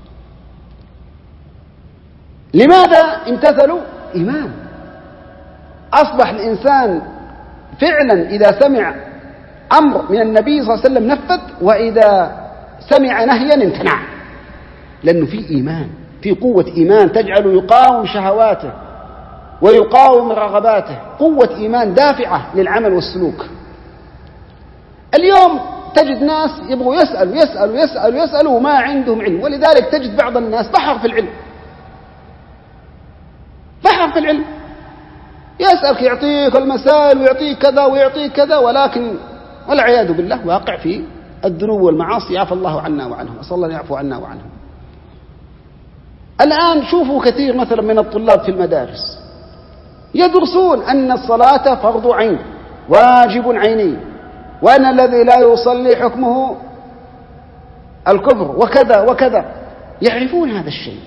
لماذا امتثلوا؟ إيمان. أصبح الإنسان فعلا إذا سمع أمر من النبي صلى الله عليه وسلم نفذ، وإذا سمع نهيا امتنع، لأنه في إيمان، في قوة إيمان تجعل يقاوم شهواته ويقاوم رغباته، قوة إيمان دافعة للعمل والسلوك. اليوم تجد ناس يبغوا يسألوا يسألوا يسألوا يسألوا وما عندهم علم، ولذلك تجد بعض الناس بحر في العلم، بحر في العلم، يسألك يعطيك المسائل ويعطيك كذا ويعطيك كذا، ولكن والعياذ بالله واقع في الذنوب والمعاصي، يعفى الله عنا وعنهم، أسأل الله أن يعفو عنا وعنهم. الآن شوفوا كثير مثلا من الطلاب في المدارس يدرسون أن الصلاة فرض عين واجب عيني، وأن الذي لا يصلي حكمه الكفر وكذا وكذا، يعرفون هذا الشيء،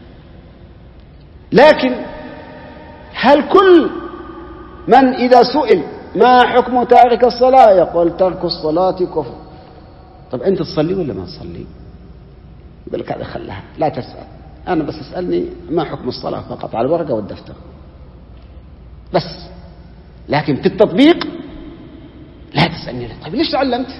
لكن هل كل من إذا سئل ما حكم تارك الصلاة يقول ترك الصلاة كفر؟ طب أنت تصلي ولا ما تصلي؟ يقول لك هذا خلها لا تسأل، أنا بس اسألني ما حكم الصلاة فقط على الورقة والدفتر بس، لكن في التطبيق لا تسألني. طيب ليش تعلمت؟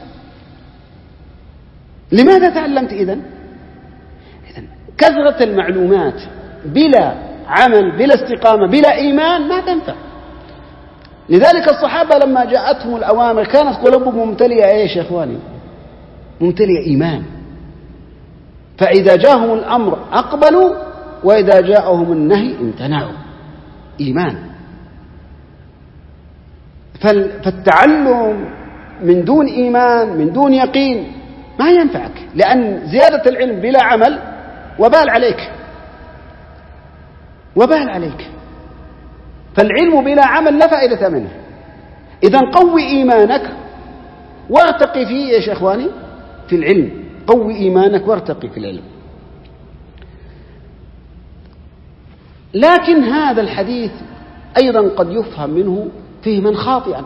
لماذا تعلمت إذن؟ إذن كثرة المعلومات بلا عمل بلا استقامة بلا إيمان ما تنفع. لذلك الصحابة لما جاءتهم الأوامر كانت قلوبهم ممتلئة إيش يا إخواني؟ ممتلئة إيمان، فإذا جاءهم الأمر أقبلوا وإذا جاءهم النهي امتنعوا. إيمان. فالتعلم من دون إيمان من دون يقين ما ينفعك، لأن زيادة العلم بلا عمل وبال عليك وبال عليك، فالعلم بلا عمل لا فائدة منه. إذن قوي إيمانك وارتقي فيه يا إخواني في العلم، قوي إيمانك وارتقي في العلم. لكن هذا الحديث أيضا قد يفهم منه فهما خاطئا،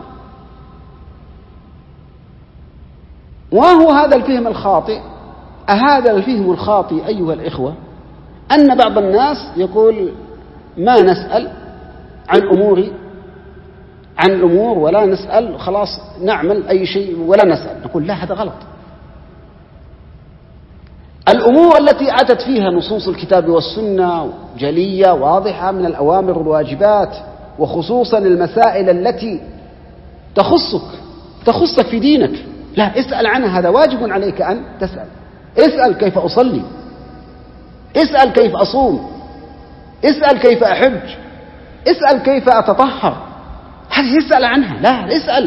وهو هذا الفهم الخاطئ. أهذا الفهم الخاطئ أيها الإخوة أن بعض الناس يقول ما نسأل عن أمور عن الأمور ولا نسأل، خلاص نعمل أي شيء ولا نسأل. نقول لا، هذا غلط. الأمور التي أتت فيها نصوص الكتاب والسنة جلية واضحة من الأوامر والواجبات، وخصوصا المسائل التي تخصك تخصك في دينك، لا اسأل عنها، هذا واجب عليك أن تسأل. اسأل كيف أصلي، اسأل كيف أصوم، اسأل كيف أحج، اسأل كيف أتطهر، هذه اسأل عنها. لا، اسأل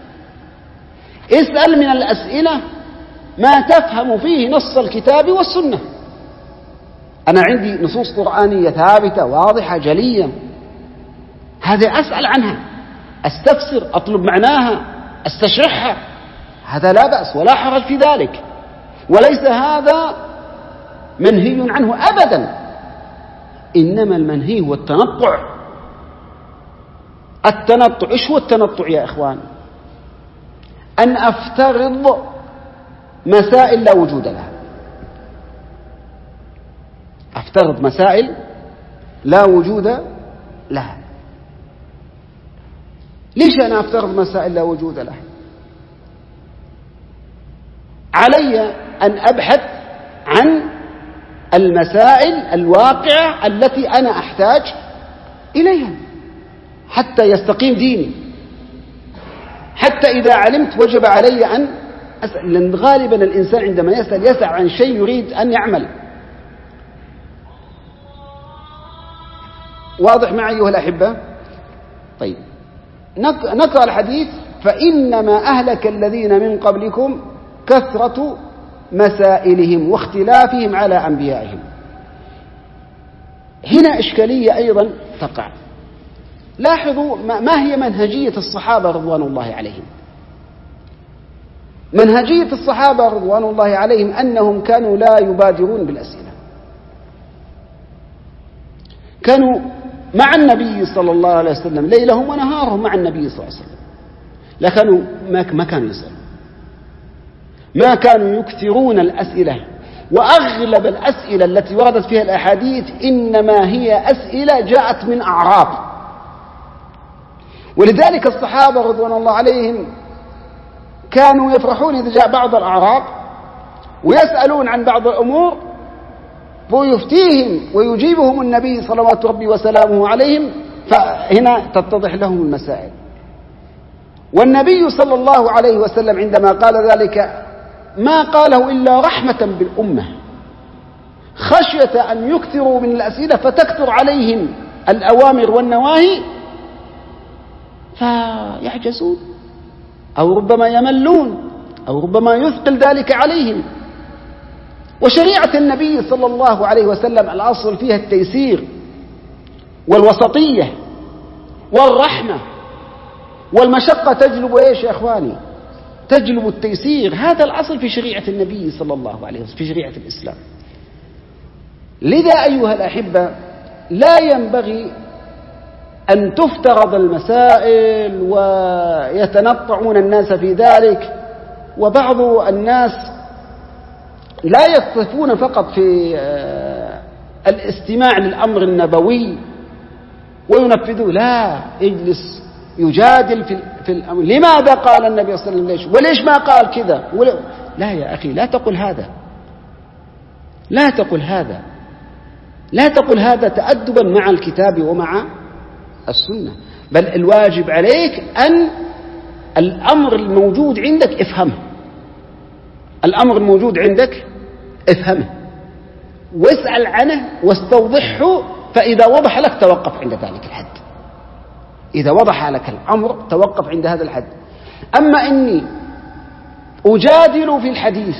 اسأل من الأسئلة ما تفهم فيه نص الكتاب والسنة. أنا عندي نصوص قرآنية ثابتة واضحة جلية، هذا أسأل عنها، أستفسر، أطلب معناها، أستشرحها، هذا لا بأس ولا حرج في ذلك، وليس هذا منهي عنه أبدا. إنما المنهي هو التنطع. التنطع، إيش هو التنطع يا إخوان؟ أن أفترض مسائل لا وجود لها، أفترض مسائل لا وجود لها. ليش أنا أفترض مسائل لا وجود لها؟ علي أن أبحث عن المسائل الواقعة التي أنا أحتاج إليها حتى يستقيم ديني، حتى إذا علمت وجب علي أن أسأل، لأن غالبا الإنسان عندما يسأل يسأل عن شيء يريد أن يعمل. واضح معي أيها الأحبة؟ طيب نقرأ الحديث. فإنما أهلك الذين من قبلكم كثرة مسائلهم واختلافهم على أنبيائهم. هنا إشكالية أيضا تقع. لاحظوا ما هي منهجية الصحابة رضوان الله عليهم. منهجية الصحابة رضوان الله عليهم أنهم كانوا لا يبادرون بالأسئلة، كانوا مع النبي صلى الله عليه وسلم ليلهم ونهارهم مع النبي صلى الله عليه وسلم، لا كانوا ما كانوا يسألون، ما كانوا يكثرون الأسئلة. وأغلب الأسئلة التي وردت فيها الأحاديث إنما هي أسئلة جاءت من أعراب. ولذلك الصحابة رضوان الله عليهم كانوا يفرحون إذا جاء بعض الأعراب ويسألون عن بعض الأمور ويفتيهم ويجيبهم النبي صلوات ربي وسلامه عليهم، فهنا تتضح لهم المسائل. والنبي صلى الله عليه وسلم عندما قال ذلك ما قاله إلا رحمة بالأمة، خشية أن يكثروا من الأسئلة فتكثر عليهم الأوامر والنواهي فيعجزون أو ربما يملون أو ربما يثقل ذلك عليهم. وشريعة النبي صلى الله عليه وسلم الأصل فيها التيسير والوسطية والرحمة، والمشقة تجلب إيش يا أخواني؟ تجلب التيسير. هذا الأصل في شريعة النبي صلى الله عليه وسلم، في شريعة الإسلام. لذا أيها الأحبة لا ينبغي أن تفترض المسائل ويتنطعون الناس في ذلك. وبعض الناس لا يكتفون فقط في الاستماع للأمر النبوي وينفذوه، لا، اجلس يجادل في في الأمر. لماذا قال النبي صلى الله عليه وسلم ليش وليش ما قال كذا؟ لا يا أخي، لا تقل هذا، لا تقل هذا، لا تقل هذا تأدبا مع الكتاب ومع السنة. بل الواجب عليك أن الأمر الموجود عندك افهمه، الأمر الموجود عندك افهمه واسأل عنه واستوضحه، فإذا وضح لك توقف عند ذلك الحد. إذا وضح لك الأمر توقف عند هذا الحد. أما إني أجادل في الحديث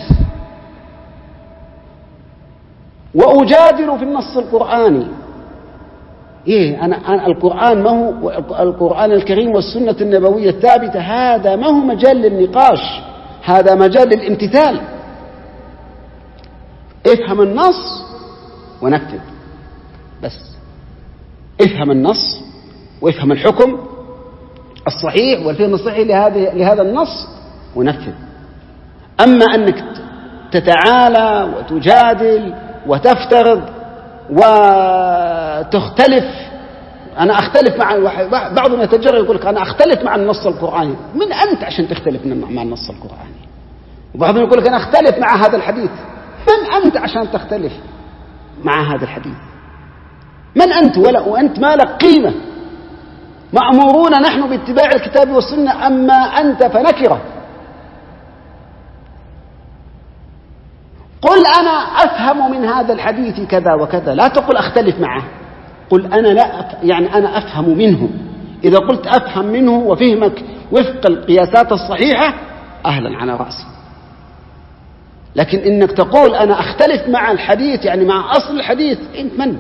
وأجادل في النص القرآني، إيه أنا, أنا القرآن ما هو القرآن الكريم والسنة النبوية الثابتة، هذا ما هو مجال للنقاش، هذا مجال للامتثال. افهم النص ونفذ، بس افهم النص وافهم الحكم الصحيح والفهم الصحيح لهذا لهذا النص ونفذ. أما أنك تتعالى وتجادل وتفترض وتختلف، أنا أختلف مع بعضهم يتجرأ يقول لك أنا أختلف مع النص القرآني. من أنت عشان تختلف مع النص القرآني؟ وبعضهم يقول لك أنا أختلف مع هذا الحديث. من أنت عشان تختلف مع هذا الحديث؟ من أنت؟ ولا وأنت ما لك قيمة. مأمورون نحن باتباع الكتاب والسنة، أما أنت فنكرة. قل أنا أفهم من هذا الحديث كذا وكذا، لا تقل أختلف معه. قل أنا لا أف... يعني أنا أفهم منه. إذا قلت أفهم منه وفهمك وفق القياسات الصحيحة أهلا على رأسي. لكن إنك تقول أنا أختلف مع الحديث يعني مع أصل الحديث، أنت من؟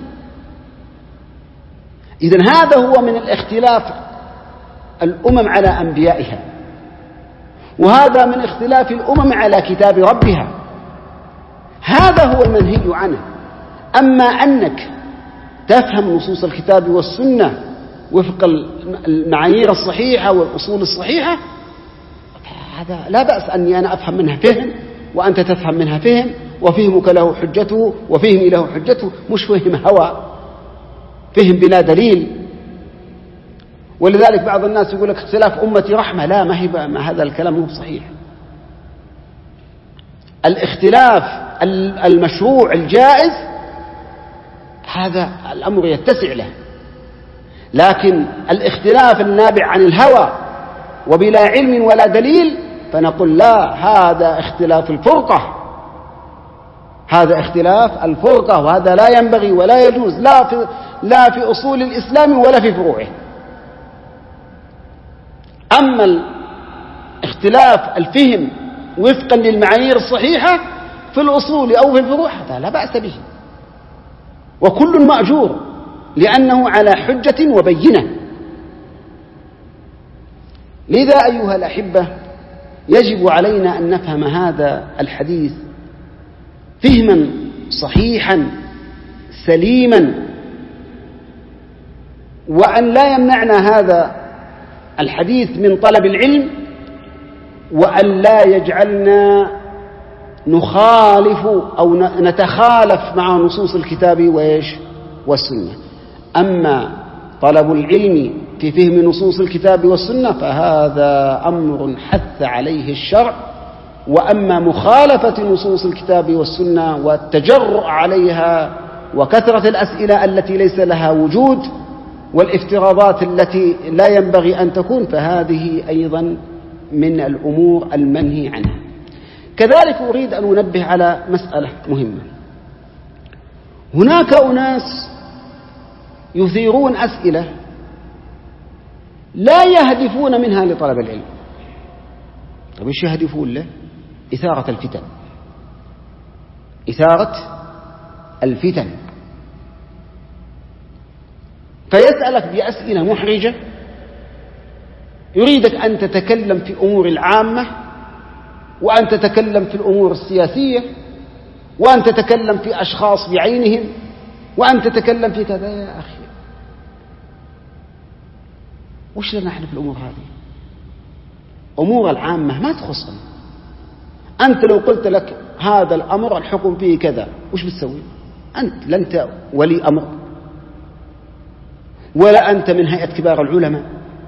إذن هذا هو من الاختلاف الأمم على أنبيائها، وهذا من اختلاف الأمم على كتاب ربها. هذا هو المنهي عنه. أما أنك تفهم نصوص الكتاب والسنة وفق المعايير الصحيحة والأصول الصحيحة، هذا لا بأس أني أنا أفهم منها فهم وأنت تفهم منها فهم، وفهمك له حجته وفهمي له حجته، مش فهم هوى، فهم بلا دليل. ولذلك بعض الناس يقول لك اختلاف أمتي رحمة. لا، ما هي ما هذا الكلام مو صحيح. الاختلاف المشروع الجائز هذا الأمر يتسع له، لكن الاختلاف النابع عن الهوى وبلا علم ولا دليل فنقول لا، هذا اختلاف الفرقة، هذا اختلاف الفرقة، وهذا لا ينبغي ولا يجوز لا في, لا في أصول الإسلام ولا في فروعه. أما اختلاف الفهم وفقا للمعايير الصحيحة في الأصول أو في الفروع هذا لا بأس به، وكل مأجور لأنه على حجة وبينة. لذا أيها الأحبة يجب علينا أن نفهم هذا الحديث فهما صحيحا سليما، وأن لا يمنعنا هذا الحديث من طلب العلم، وأن لا يجعلنا نخالف أو نتخالف مع نصوص الكتاب وإيش والسنة. أما طلب العلم في فهم نصوص الكتاب والسنة فهذا أمر حث عليه الشرع، وأما مخالفة نصوص الكتاب والسنة والتجرؤ عليها وكثرة الأسئلة التي ليس لها وجود والافتراضات التي لا ينبغي أن تكون، فهذه أيضا من الأمور المنهي عنها. كذلك أريد أن أنبه على مسألة مهمة. هناك أناس يثيرون أسئلة لا يهدفون منها لطلب العلم. طيب إيش يهدفون له؟ إثارة الفتن، إثارة الفتن، فيسألك بأسئلة محرجة، يريدك أن تتكلم في أمور العامة، وأن تتكلم في الأمور السياسية، وأن تتكلم في أشخاص بعينهم، وأن تتكلم في كذا. يا أخي وش لنا نحن في الأمور هذه؟ أمور العامة ما تخصنا. أنت لو قلت لك هذا الأمر الحكم فيه كذا، وش بتسوي؟ أنت لن ولي أمر، ولا أنت من هيئة كبار العلماء،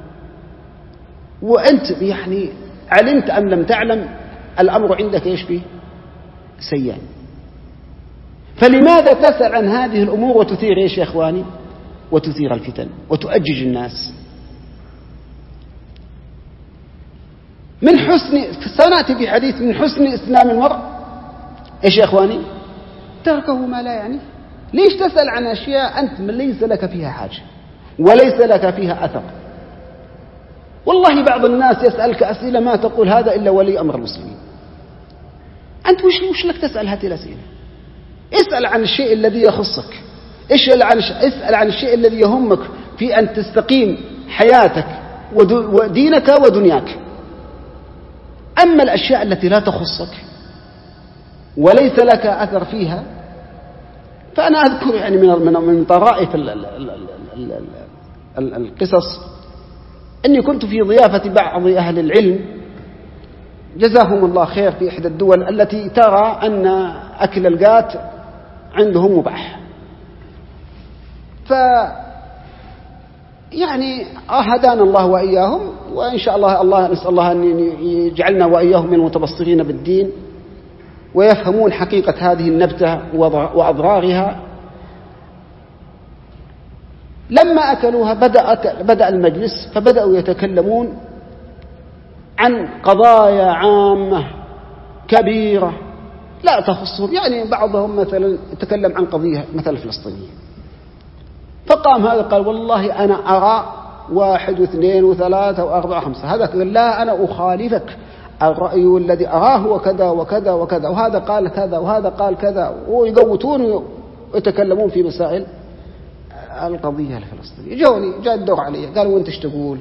وأنت يعني علمت أم لم تعلم الأمر عندك إيش فيه سيان. فلماذا تسأل عن هذه الأمور وتثير إيش يا إخواني؟ وتثير الفتن وتؤجج الناس. من حسن سنأتي في حديث من حسن إسلام المرء إيش يا إخواني؟ تركه ما لا يعني. ليش تسأل عن أشياء أنت ليس لك فيها حاجة وليس لك فيها أثر؟ والله بعض الناس يسألك أسئلة ما تقول هذا إلا ولي أمر المسلمين. أنت وش وش لك تسأل هذه الأسئلة؟ اسأل عن الشيء الذي يخصك، اسأل عن اسأل عن الشيء الذي يهمك في أن تستقيم حياتك ودينك ودنياك. أما الأشياء التي لا تخصك وليس لك أثر فيها، فأنا أذكر يعني من من طرائف القصص أني كنت في ضيافة بعض أهل العلم جزاهم الله خير في إحدى الدول التي ترى أن أكل القات عندهم مباح. ف يعني هدانا الله وإياهم، وإن شاء الله الله نسأل الله أن يجعلنا وإياهم من المتبصرين بالدين ويفهمون حقيقة هذه النبتة وأضرارها. لما أكلوها بدأ, بدأ المجلس فبدأوا يتكلمون عن قضايا عامة كبيرة لا تخصهم، يعني بعضهم مثلا يتكلم عن قضية مثلا فلسطينية، فقام هذا قال والله أنا أرى واحد واثنين وثلاثة وأربعة وخمسة، هذا قال لا أنا أخالفك، الرأي الذي أراه وكذا وكذا وكذا، وهذا قال كذا وهذا قال كذا، ويقوتون ويتكلمون في مسائل القضية الفلسطينية. جوني جاء الدور علي قالوا وانت ايش تقول؟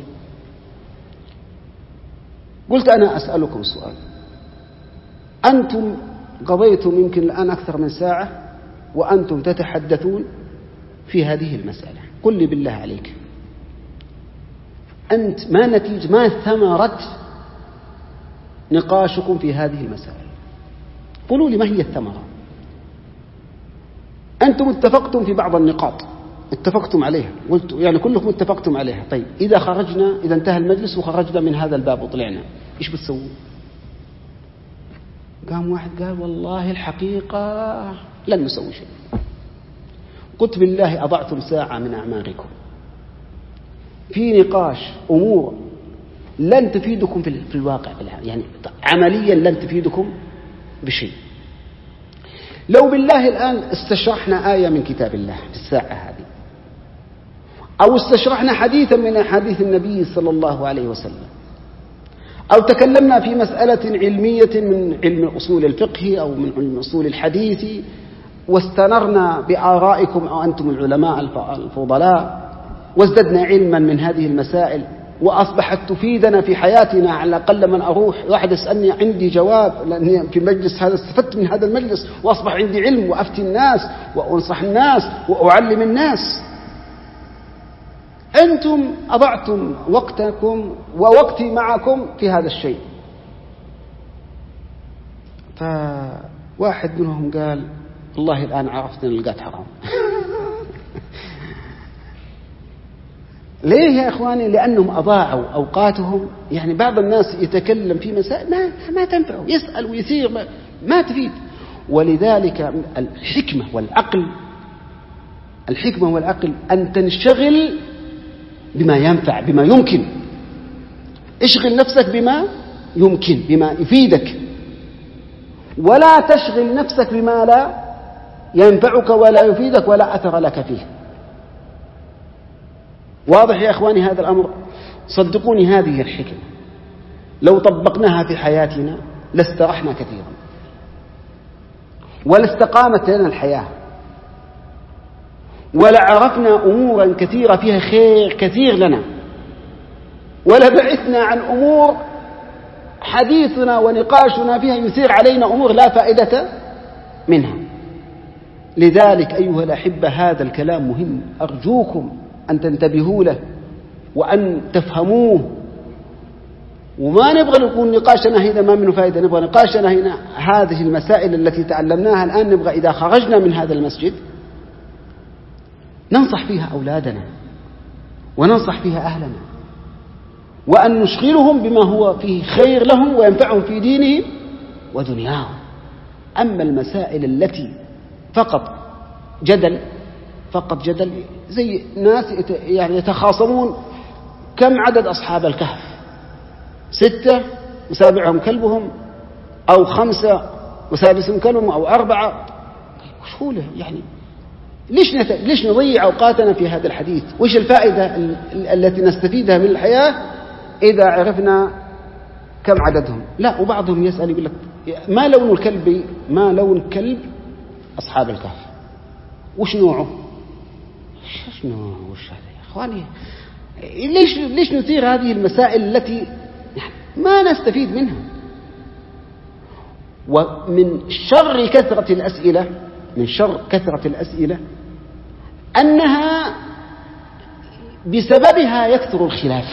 قلت أنا أسألكم سؤال، أنتم قضيتم يمكن الآن أكثر من ساعة وأنتم تتحدثون في هذه المسألة، قل لي بالله عليك أنت ما نتيجة ما ثمرة نقاشكم في هذه المسائل؟ قولوا لي ما هي الثمرة؟ أنتم اتفقتم في بعض النقاط اتفقتم عليها، قلت يعني كلكم اتفقتم عليها، طيب إذا خرجنا إذا انتهى المجلس وخرجنا من هذا الباب وطلعنا إيش بتسوون؟ قام واحد قال والله الحقيقة لن نسوي شيء. قلت بالله أضعتم ساعة من أعماركم في نقاش أمور لن تفيدكم في الواقع، يعني عمليا لن تفيدكم بشيء. لو بالله الآن استشرحنا آية من كتاب الله في الساعة هذه، أو استشرحنا حديثا من حديث النبي صلى الله عليه وسلم، أو تكلمنا في مسألة علمية من علم أصول الفقه أو من علم أصول الحديث واستنرنا بآرائكم أو أنتم العلماء الفضلاء وازددنا علما من هذه المسائل وأصبحت تفيدنا في حياتنا. على الأقل من أروح واحد يسألني عندي جواب، لأني في المجلس هذا استفدت من هذا المجلس، وأصبح عندي علم وأفتي الناس وأنصح الناس وأعلم الناس. أنتم أضعتم وقتكم ووقتي معكم في هذا الشيء. فواحد منهم قال والله الآن عرفت أن القات حرام. ليه يا إخواني؟ لأنهم أضاعوا أوقاتهم. يعني بعض الناس يتكلم في مسائل ما, ما تنفعه، يسأل ويثير ما, ما تفيد. ولذلك الحكمة والعقل الحكمة والعقل أن تنشغل بما ينفع، بما يمكن. اشغل نفسك بما يمكن، بما يفيدك، ولا تشغل نفسك بما لا ينفعك ولا يفيدك ولا أثر لك فيه. واضح يا إخواني هذا الأمر؟ صدقوني هذه الحكمة لو طبقناها في حياتنا لاسترحنا كثيرا، ولاستقامت لنا الحياة، ولعرفنا أمورا كثيرة فيها خير كثير لنا، ولبعثنا عن أمور حديثنا ونقاشنا فيها يثير علينا أمور لا فائدة منها. لذلك أيها الأحبة هذا الكلام مهم، أرجوكم أن تنتبهوا له وأن تفهموه. وما نبغى نكون نقاشنا هنا ما منه فائدة، نبغى نقاشنا هنا هذه المسائل التي تعلمناها الآن، نبغى إذا خرجنا من هذا المسجد ننصح فيها أولادنا وننصح فيها أهلنا، وأن نشغلهم بما هو فيه خير لهم وينفعهم في دينهم ودنياهم. أما المسائل التي فقط جدل فقط جدل، زي ناس يعني يتخاصمون كم عدد أصحاب الكهف، ستة وسابعهم كلبهم، أو خمسة وسادسهم كلبهم، أو أربعة. وش هو له يعني؟ ليش نت... ليش نضيع أوقاتنا في هذا الحديث؟ وش الفائدة ال... التي نستفيدها من الحياة إذا عرفنا كم عددهم؟ لا. وبعضهم يسأل يقول لك ما لون الكلب ما لون كلب أصحاب الكهف؟ وش نوعه؟ وش نوعه؟ وش هذا يا إخواني؟ ليش ليش نثير هذه المسائل التي ما نستفيد منها؟ ومن شر كثرة الأسئلة من شر كثرة الأسئلة أنها بسببها يكثر الخلاف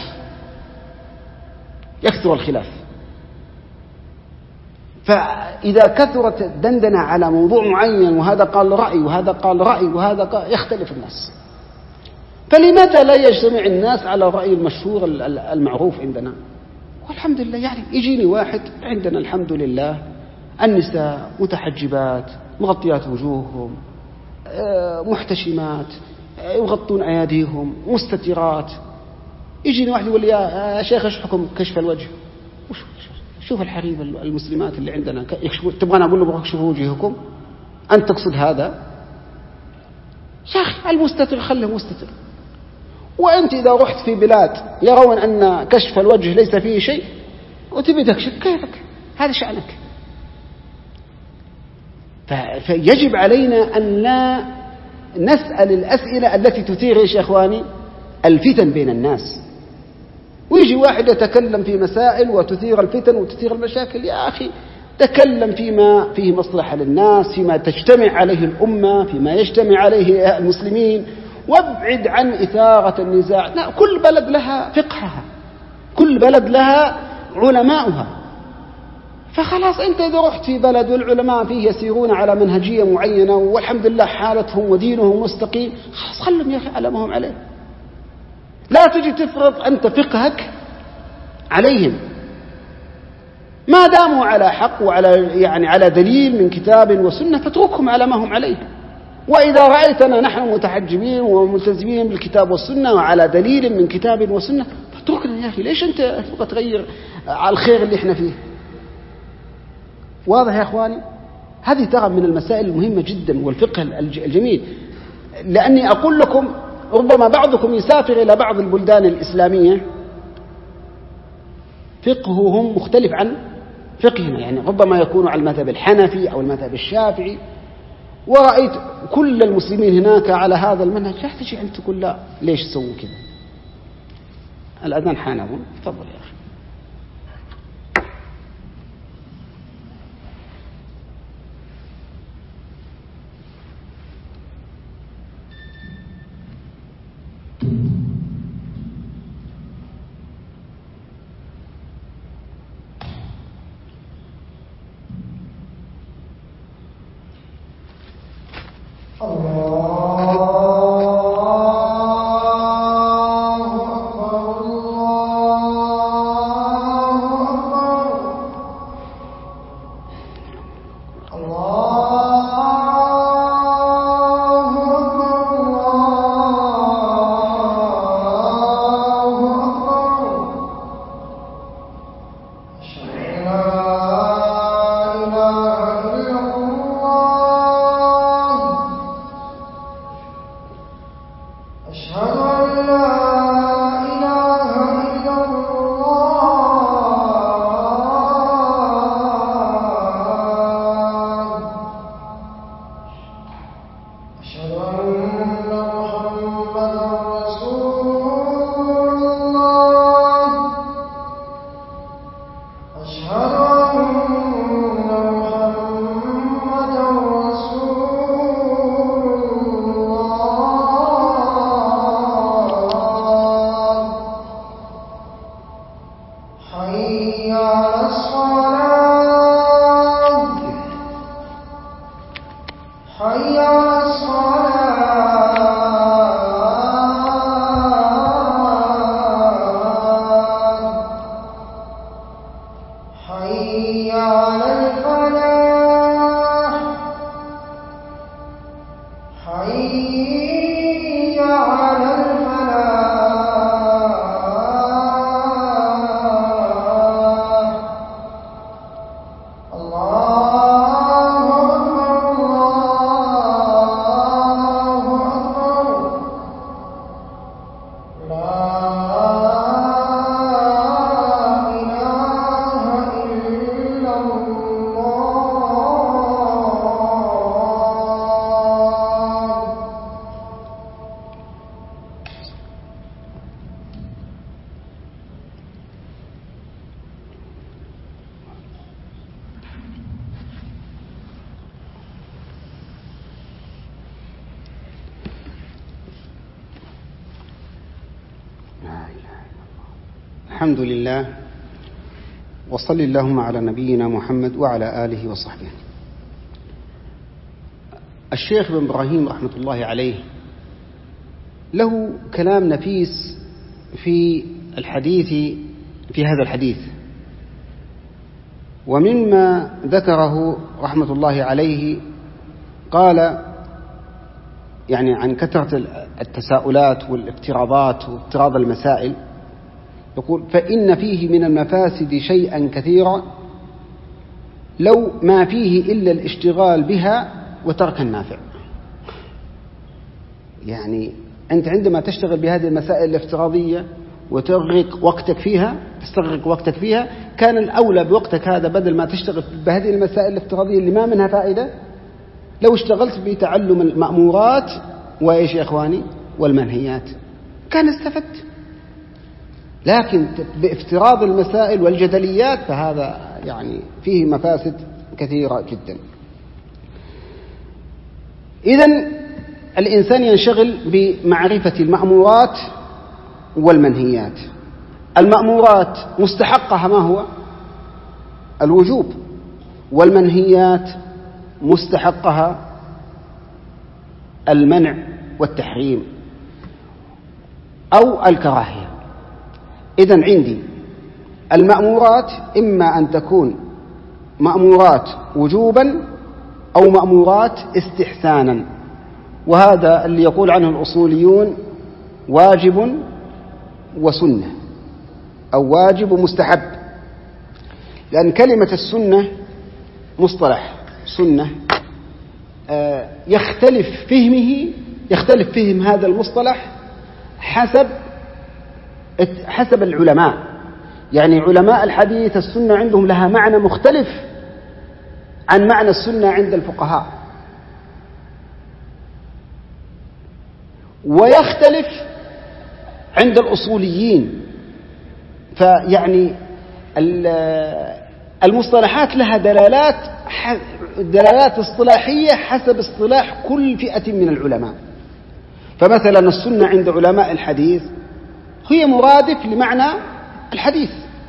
يكثر الخلاف فإذا كثرت الدندنة على موضوع معين، وهذا قال رأي وهذا قال رأي وهذا قال، يختلف الناس. فلماذا لا يجتمع الناس على الرأي المشهور المعروف عندنا؟ والحمد لله يعني يجيني واحد عندنا الحمد لله النساء متحجبات مغطيات وجوههم محتشمات يغطون أيديهم مستترات، يجيني واحد يقول لي يا شيخ ايش حكم كشف الوجه؟ شوف الحريم المسلمات اللي عندنا تبغانا أقول له اكشفوا وجهكم؟ أنت تقصد هذا؟ يا أخي المستتر خله مستتر. وأنت إذا رحت في بلاد يرون أن كشف الوجه ليس فيه شيء وتبي تكشف، كيفك؟ هذا شأنك. فيجب علينا أن لا نسأل الأسئلة التي تثير يا إخواني الفتن بين الناس. ويجي واحد يتكلم في مسائل وتثير الفتن وتثير المشاكل. يا أخي تكلم فيما فيه مصلحة للناس، فيما تجتمع عليه الأمة، فيما يجتمع عليه المسلمين، وابعد عن إثارة النزاع. لا، كل بلد لها فقهها، كل بلد لها علماؤها. فخلاص أنت إذا رحت في بلد والعلماء فيه يسيرون على منهجية معينة والحمد لله حالتهم ودينهم مستقيم، خلاص خلهم يا أخي على ما هم عليه. لا تجي تفرض أنت فقهك عليهم ما داموا على حق وعلى يعني على دليل من كتاب وسنة، فاتركهم على ما هم عليه. وإذا رأيتنا نحن متحجبين وملتزمين بالكتاب والسنة وعلى دليل من كتاب وسنة فاتركنا يا أخي. ليش أنت تبغى تغير على الخير اللي احنا فيه؟ واضح يا أخواني؟ هذه ترى من المسائل المهمة جدا والفقه الجميل. لأني أقول لكم ربما بعضكم يسافر إلى بعض البلدان الإسلامية فقههم مختلف عن فقهنا، يعني ربما يكون على المذهب الحنفي أو المذهب الشافعي، ورأيت كل المسلمين هناك على هذا المنهج. لا تجي أن تقول لا ليش سووا كذا؟ الأذان حان أظن. تفضل يا أخي. الحمد لله، وصل اللهم على نبينا محمد وعلى آله وصحبه. الشيخ بن إبراهيم رحمة الله عليه له كلام نفيس في الحديث في هذا الحديث، ومما ذكره رحمة الله عليه قال يعني عن كثرة التساؤلات والافتراضات وافتراض المسائل، يقول: فإن فيه من المفاسد شيئا كثيرا لو ما فيه إلا الاشتغال بها وترك النافع. يعني أنت عندما تشتغل بهذه المسائل الافتراضية وتغرق وقتك فيها تستغرق وقتك فيها، كان الأولى بوقتك هذا بدل ما تشتغل بهذه المسائل الافتراضية اللي ما منها فائدة، لو اشتغلت بتعلم المأمورات وإيش يا إخواني والمنهيات كان استفدت. لكن بافتراض المسائل والجدليات فهذا يعني فيه مفاسد كثيرة جدا. إذن الإنسان ينشغل بمعرفة المأمورات والمنهيات. المأمورات مستحقها ما هو؟ الوجوب، والمنهيات مستحقها المنع والتحريم أو الكراهية. إذن عندي المأمورات إما أن تكون مأمورات وجوبا أو مأمورات استحسانا، وهذا اللي يقول عنه الأصوليون واجب وسنة أو واجب ومستحب، لأن كلمة السنة مصطلح سنة يختلف فهمه يختلف فهم هذا المصطلح حسب حسب العلماء. يعني علماء الحديث السنة عندهم لها معنى مختلف عن معنى السنة عند الفقهاء، ويختلف عند الأصوليين فيعني المصطلحات لها دلالات دلالات اصطلاحية حسب اصطلاح كل فئة من العلماء. فمثلا السنة عند علماء الحديث هي مرادف لمعنى الحديث.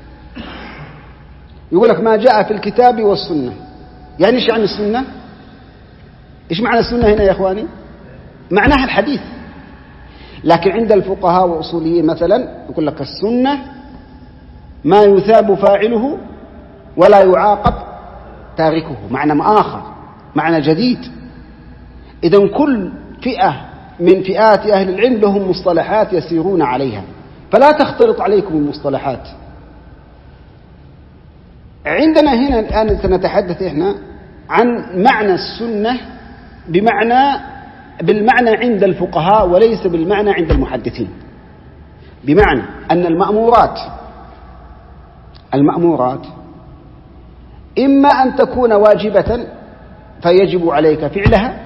يقول لك ما جاء في الكتاب والسنة، يعني ايش يعني السنة؟ ايش معنى السنة هنا يا اخواني؟ معناها الحديث. لكن عند الفقهاء واصوليين مثلا يقول لك السنة ما يثاب فاعله ولا يعاقب تاركه، معنى آخر، معنى جديد. إذن كل فئة من فئات أهل العلم لهم مصطلحات يسيرون عليها، فلا تختلط عليكم المصطلحات. عندنا هنا الآن سنتحدث إحنا عن معنى السنة بمعنى بالمعنى عند الفقهاء وليس بالمعنى عند المحدثين. بمعنى أن المأمورات المأمورات إما أن تكون واجبة فيجب عليك فعلها،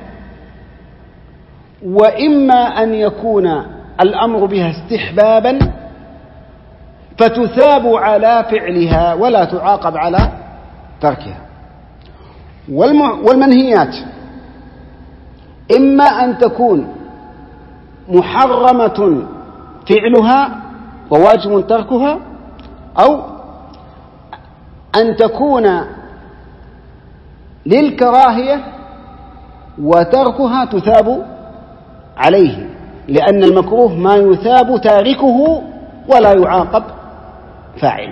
وإما أن يكون الأمر بها استحبابا فتثاب على فعلها ولا تعاقب على تركها. والمنهيات إما أن تكون محرمة فعلها وواجب تركها، أو أن تكون للكراهية وتركها تثاب عليه، لأن المكروه ما يثاب تاركه ولا يعاقب فاعله،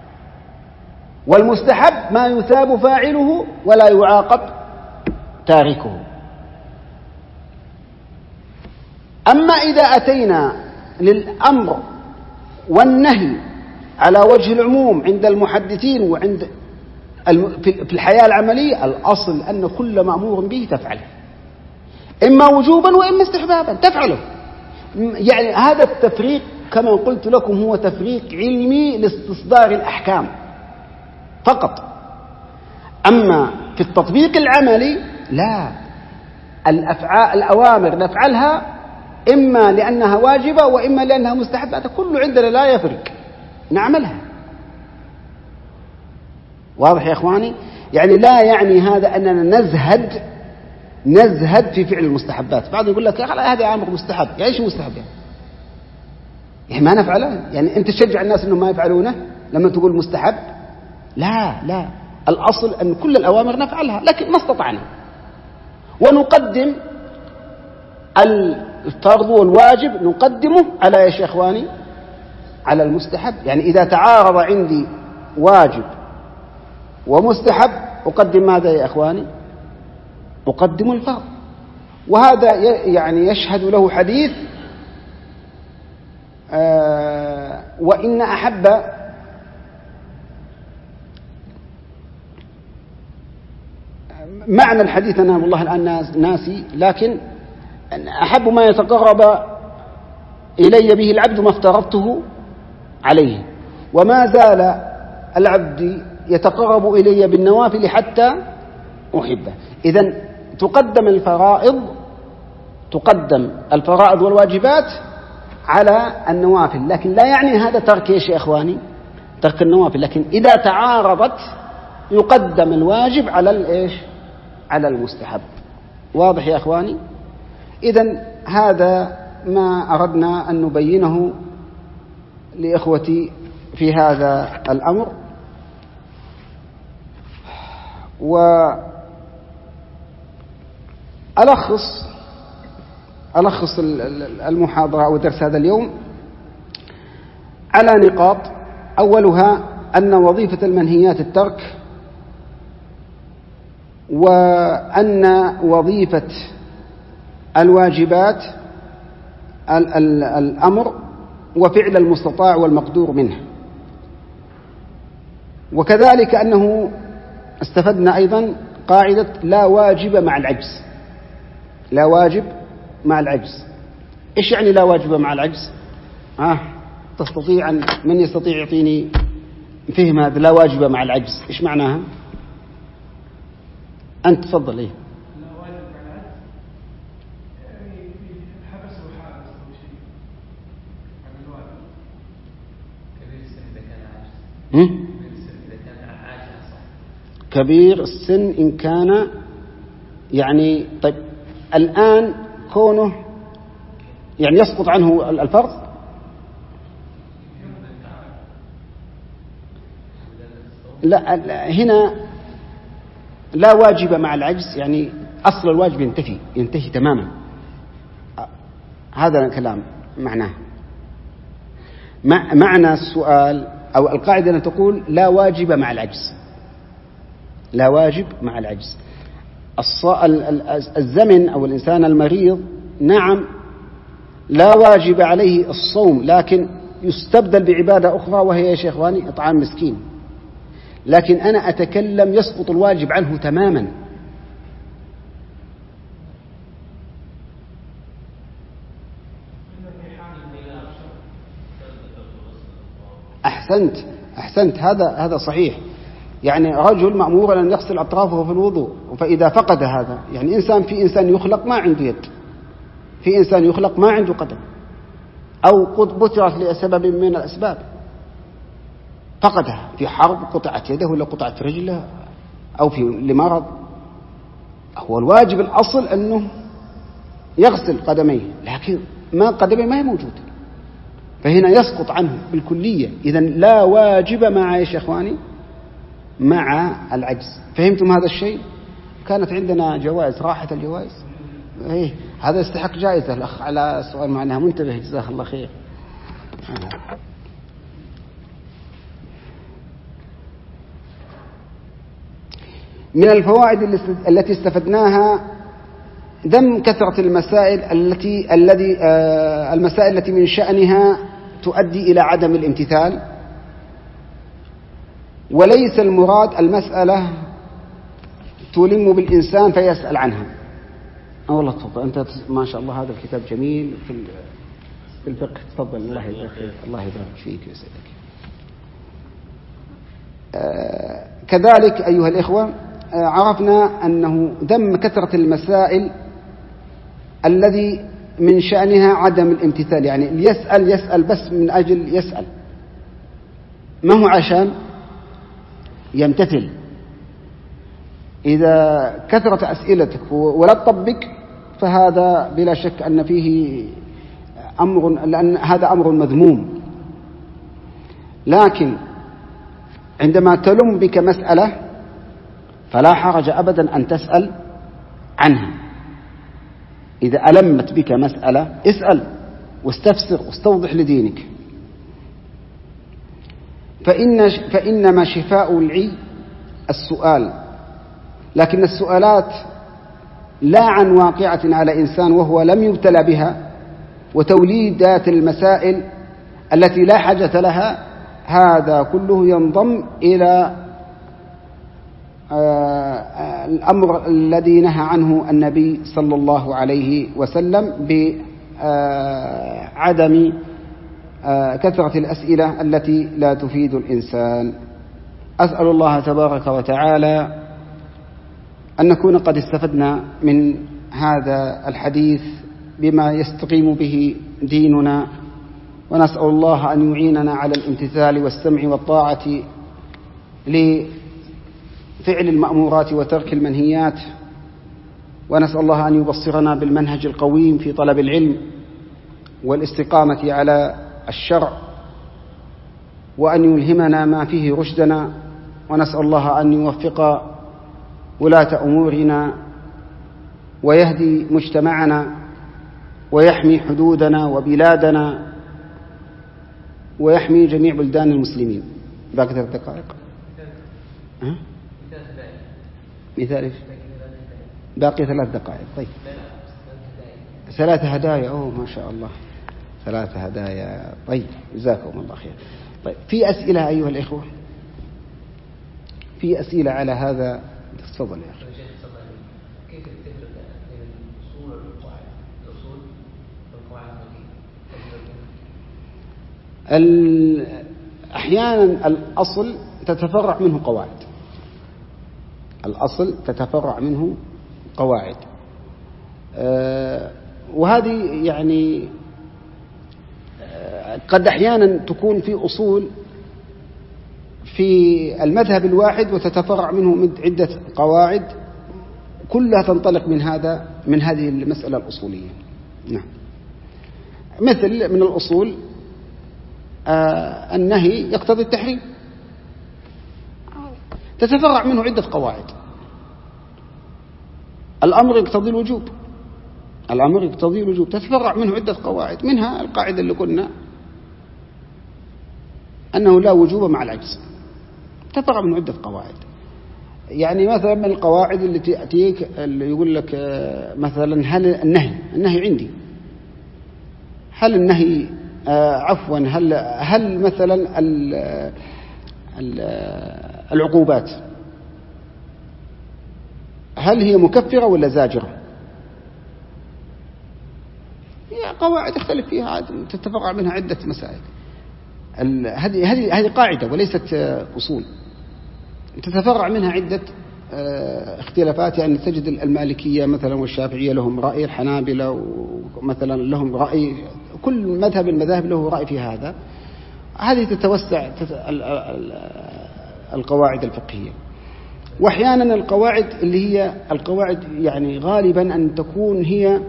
والمستحب ما يثاب فاعله ولا يعاقب تاركه. أما إذا أتينا للأمر والنهي على وجه العموم عند المحدثين وعند في الحياة العملية، الأصل أن كل مأمور به تفعله، إما وجوبا وإما استحبابا تفعله. يعني هذا التفريق كما قلت لكم هو تفريق علمي لاستصدار الأحكام فقط. أما في التطبيق العملي لا، الأفعال الأوامر نفعلها إما لأنها واجبة وإما لأنها مستحبة، هذا كله عندنا لا يفرق، نعملها. واضح يا إخواني؟ يعني لا يعني هذا أننا نزهد نزهد في فعل المستحبات. بعض يقول لك يا أخي هذا أمر مستحب، يعني إيش مستحب يعني؟ يعني ما نفعله؟ يعني أنت تشجع الناس أنهم ما يفعلونه لما تقول مستحب؟ لا لا، الأصل أن كل الأوامر نفعلها لكن ما استطعنا، ونقدم الفرض والواجب نقدمه على يا إخواني على المستحب. يعني إذا تعارض عندي واجب ومستحب أقدم ماذا يا إخواني؟ أقدم الفرض. وهذا يعني يشهد له حديث آه وإن أحب معنى الحديث أنا والله الآن ناسي، لكن أحب ما يتقرب إلي به العبد ما افترضته عليه، وما زال العبد يتقرب إلي بالنوافل حتى أحبه. إذن تقدم الفرائض تقدم الفرائض والواجبات على النوافل، لكن لا يعني هذا ترك إيش يا إخواني؟ ترك النوافل. لكن إذا تعارضت يقدم الواجب على الإيش؟ على المستحب. واضح يا إخواني؟ إذن هذا ما أردنا أن نبينه لإخوتي في هذا الأمر. وألخص ألخص المحاضرة أو درس هذا اليوم على نقاط. أولها أن وظيفة المنهيات الترك، وأن وظيفة الواجبات الأمر وفعل المستطاع والمقدور منه. وكذلك أنه استفدنا أيضا قاعدة لا واجب مع العجز. لا واجب مع العجز. إيش يعني لا واجب مع العجز؟ آه تستطيع أن من يستطيع يعطيني فهم هذا لا واجب مع العجز إيش معناها؟ أنت تفضل. إيه لا واجب مع العجز يعني حبس وحابس أو شيء عن الواجب. كبير السن إذا كان كبير السن إن كان يعني طيب الآن كونه يعني يسقط عنه الفرض. لا, لا هنا لا واجب مع العجز، يعني أصل الواجب ينتهي ينتهي تماما. هذا الكلام معناه معنى السؤال أو القاعدة أن تقول لا واجب مع العجز، لا واجب مع العجز. الزمن أو الإنسان المريض نعم لا واجب عليه الصوم، لكن يستبدل بعبادة أخرى وهي يا شيخواني إطعام مسكين. لكن أنا أتكلم يسقط الواجب عنه تماما. أحسنت أحسنت هذا هذا صحيح. يعني رجل مأمور أن يغسل أطرافه في الوضوء، فإذا فقد هذا، يعني إنسان في إنسان يخلق ما عنده يد، في إنسان يخلق ما عنده قدم، أو قد بترت لسبب من الأسباب فقدها في حرب، قطعت يده ولا قطعت رجله أو في لمرض، هو الواجب الأصل أنه يغسل قدميه، لكن ما قدمه ما هي موجودة، فهنا يسقط عنه بالكلية. إذن لا واجب مع يا إخواني مع العجز. فهمتم هذا الشيء؟ كانت عندنا جوائز، راحت الجوائز. إيه هذا يستحق جائزة الأخ على سؤال معناها منتبه، جزاه الله خير. من الفوائد التي استفدناها ذم كثرة المسائل التي الذي آه المسائل التي من شأنها تؤدي إلى عدم الامتثال، وليس المراد المسألة تلم بالإنسان فيسأل عنها. أه والله تفضل أنت ما شاء الله هذا الكتاب جميل في في الفقه، تفضل الله يبارك فيك. الله يبارك فيك ويسعدك. آه كذلك أيها الإخوة آه عرفنا أنه ذم كثرة المسائل الذي من شأنها عدم الامتثال، يعني يسأل يسأل بس من أجل يسأل، ما هو عشان يمتثل. إذا كثرت أسئلتك ولا تطبق فهذا بلا شك أن فيه أمر، لأن هذا أمر مذموم. لكن عندما تلم بك مسألة فلا حرج أبدا أن تسأل عنها. إذا ألمت بك مسألة اسأل واستفسر واستوضح لدينك. فإن فإنما شفاء العي السؤال، لكن السؤالات لا عن واقعة على إنسان وهو لم يبتلى بها، وتوليدات المسائل التي لا حاجة لها، هذا كله ينضم إلى الأمر الذي نهى عنه النبي صلى الله عليه وسلم بعدم كثرة الأسئلة التي لا تفيد الإنسان. أسأل الله تبارك وتعالى أن نكون قد استفدنا من هذا الحديث بما يستقيم به ديننا، ونسأل الله أن يعيننا على الامتثال والسمع والطاعة لفعل المأمورات وترك المنهيات، ونسأل الله أن يبصرنا بالمنهج القويم في طلب العلم والاستقامة على الشرع، وأن يلهمنا ما فيه رشدنا، ونسأل الله أن يوفق ولاة أمورنا ويهدي مجتمعنا ويحمي حدودنا وبلادنا ويحمي جميع بلدان المسلمين. باقي ثلاث دقائق. ها؟ مثال باقي ثلاث دقائق. طيب ثلاث هدايا. أوه ما شاء الله ثلاث هدايا. طيب جزاكم الله خير. طيب في أسئلة أيها الإخوة؟ في أسئلة على هذا؟ تفضل يا أخي. كيف تفرق بين الأصول والقواعد؟ الأصول والقواعد أحيانا الأصل تتفرع منه قواعد، الأصل تتفرع منه قواعد، أه وهذه يعني أه قد أحيانا تكون في أصول في المذهب الواحد وتتفرع منه عدة قواعد كلها تنطلق من هذا من هذه المسألة الأصولية. نعم. مثل من الأصول آه النهي يقتضي التحريم، تتفرع منه عدة قواعد. الأمر يقتضي الوجوب، الأمر يقتضي الوجوب، تتفرع منه عدة قواعد، منها القاعدة اللي قلنا أنه لا وجوب مع العجز، تتفرع من عدة قواعد. يعني مثلا من القواعد اللي تأتيك اللي يقول لك مثلا هل النهي النهي عندي هل النهي آه عفوا هل هل مثلا ال ال العقوبات هل هي مكفرة ولا زاجرة؟ هي قواعد اختلف فيها عاد، تتفرع منها عدة مسائل. هذه هذه هذه قاعدة وليست أصول، تتفرع منها عدة اختلافات. يعني تجد المالكية مثلا والشافعية لهم رأي، الحنابلة مثلا لهم رأي، كل مذهب المذاهب له رأي في هذا. هذه تتوسع القواعد الفقهية. وأحيانا القواعد اللي هي القواعد يعني غالبا أن تكون هي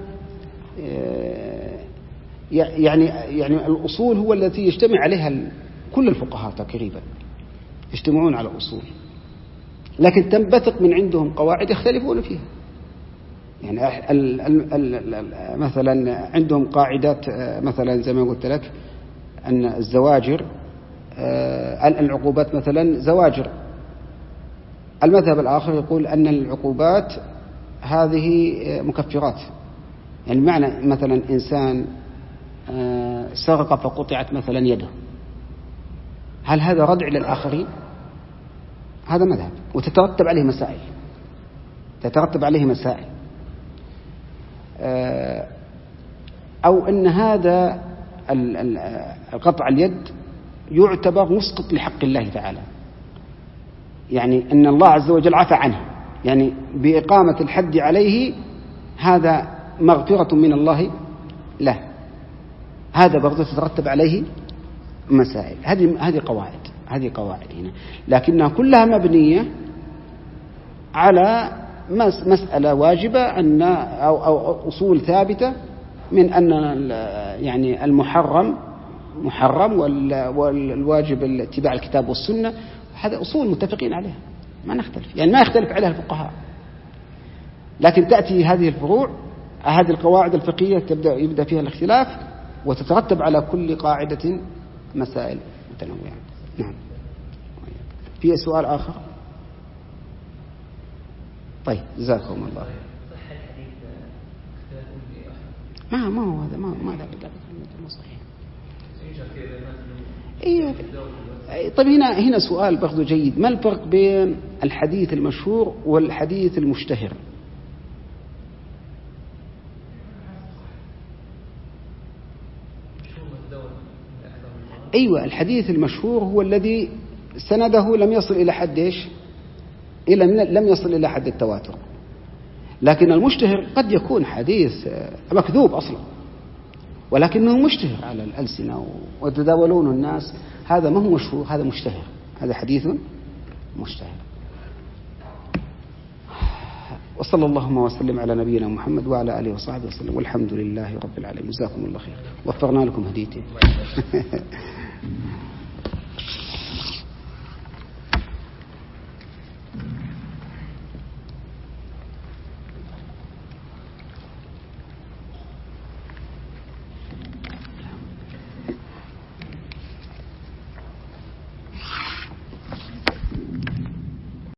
يعني يعني الأصول هو التي يجتمع عليها كل الفقهاء تقريبا، يجتمعون على أصول، لكن تنبثق من عندهم قواعد يختلفون فيها. يعني ال ال ال مثلا عندهم قاعدات مثلا زي ما قلت لك أن الزواجر العقوبات مثلا زواجر. المذهب الآخر يقول أن العقوبات هذه مكفرات. يعني معنى مثلا إنسان سرق فقطعت مثلا يده، هل هذا ردع للآخرين؟ هذا مذهب، وتترتب عليه مسائل تترتب عليه مسائل أو أن هذا القطع اليد يعتبر مسقط لحق الله تعالى، يعني أن الله عز وجل عفى عنه، يعني بإقامة الحد عليه هذا مغفرة من الله له، هذا برضو تترتب عليه مسائل. هذه هذه قواعد هذه قواعد هنا، لكنها كلها مبنية على مسألة واجبة أن أو, أو أصول ثابتة من أن يعني المحرم محرم والواجب اتباع الكتاب والسنة. هذا أصول متفقين عليها ما نختلف، يعني ما يختلف عليها الفقهاء. لكن تأتي هذه الفروع هذه القواعد الفقهية تبدأ يبدأ فيها الاختلاف، وتترتب على كل قاعدة مسائل متنوعة. نعم. في سؤال آخر؟ طيب جزاكم الله. ما ما هو هذا ما ما لا بد من صحيح. ايوه. طيب هنا هنا سؤال برضو جيد، ما الفرق بين الحديث المشهور والحديث المشتهر؟ أيوة، الحديث المشهور هو الذي سنده لم يصل إلى حد إيش؟ إلى لم يصل إلى حد التواتر. لكن المشتهر قد يكون حديث مكذوب أصلا ولكنه مشتهر على الألسنة وتداولونه الناس، هذا ما هو مشهور، هذا مشتهر، هذا حديث مشتهر. وصلى اللهم وسلم على نبينا محمد وعلى آله وصحبه وسلم، والحمد لله رب العالمين. جزاكم الله خير، وفرنا لكم هديتين.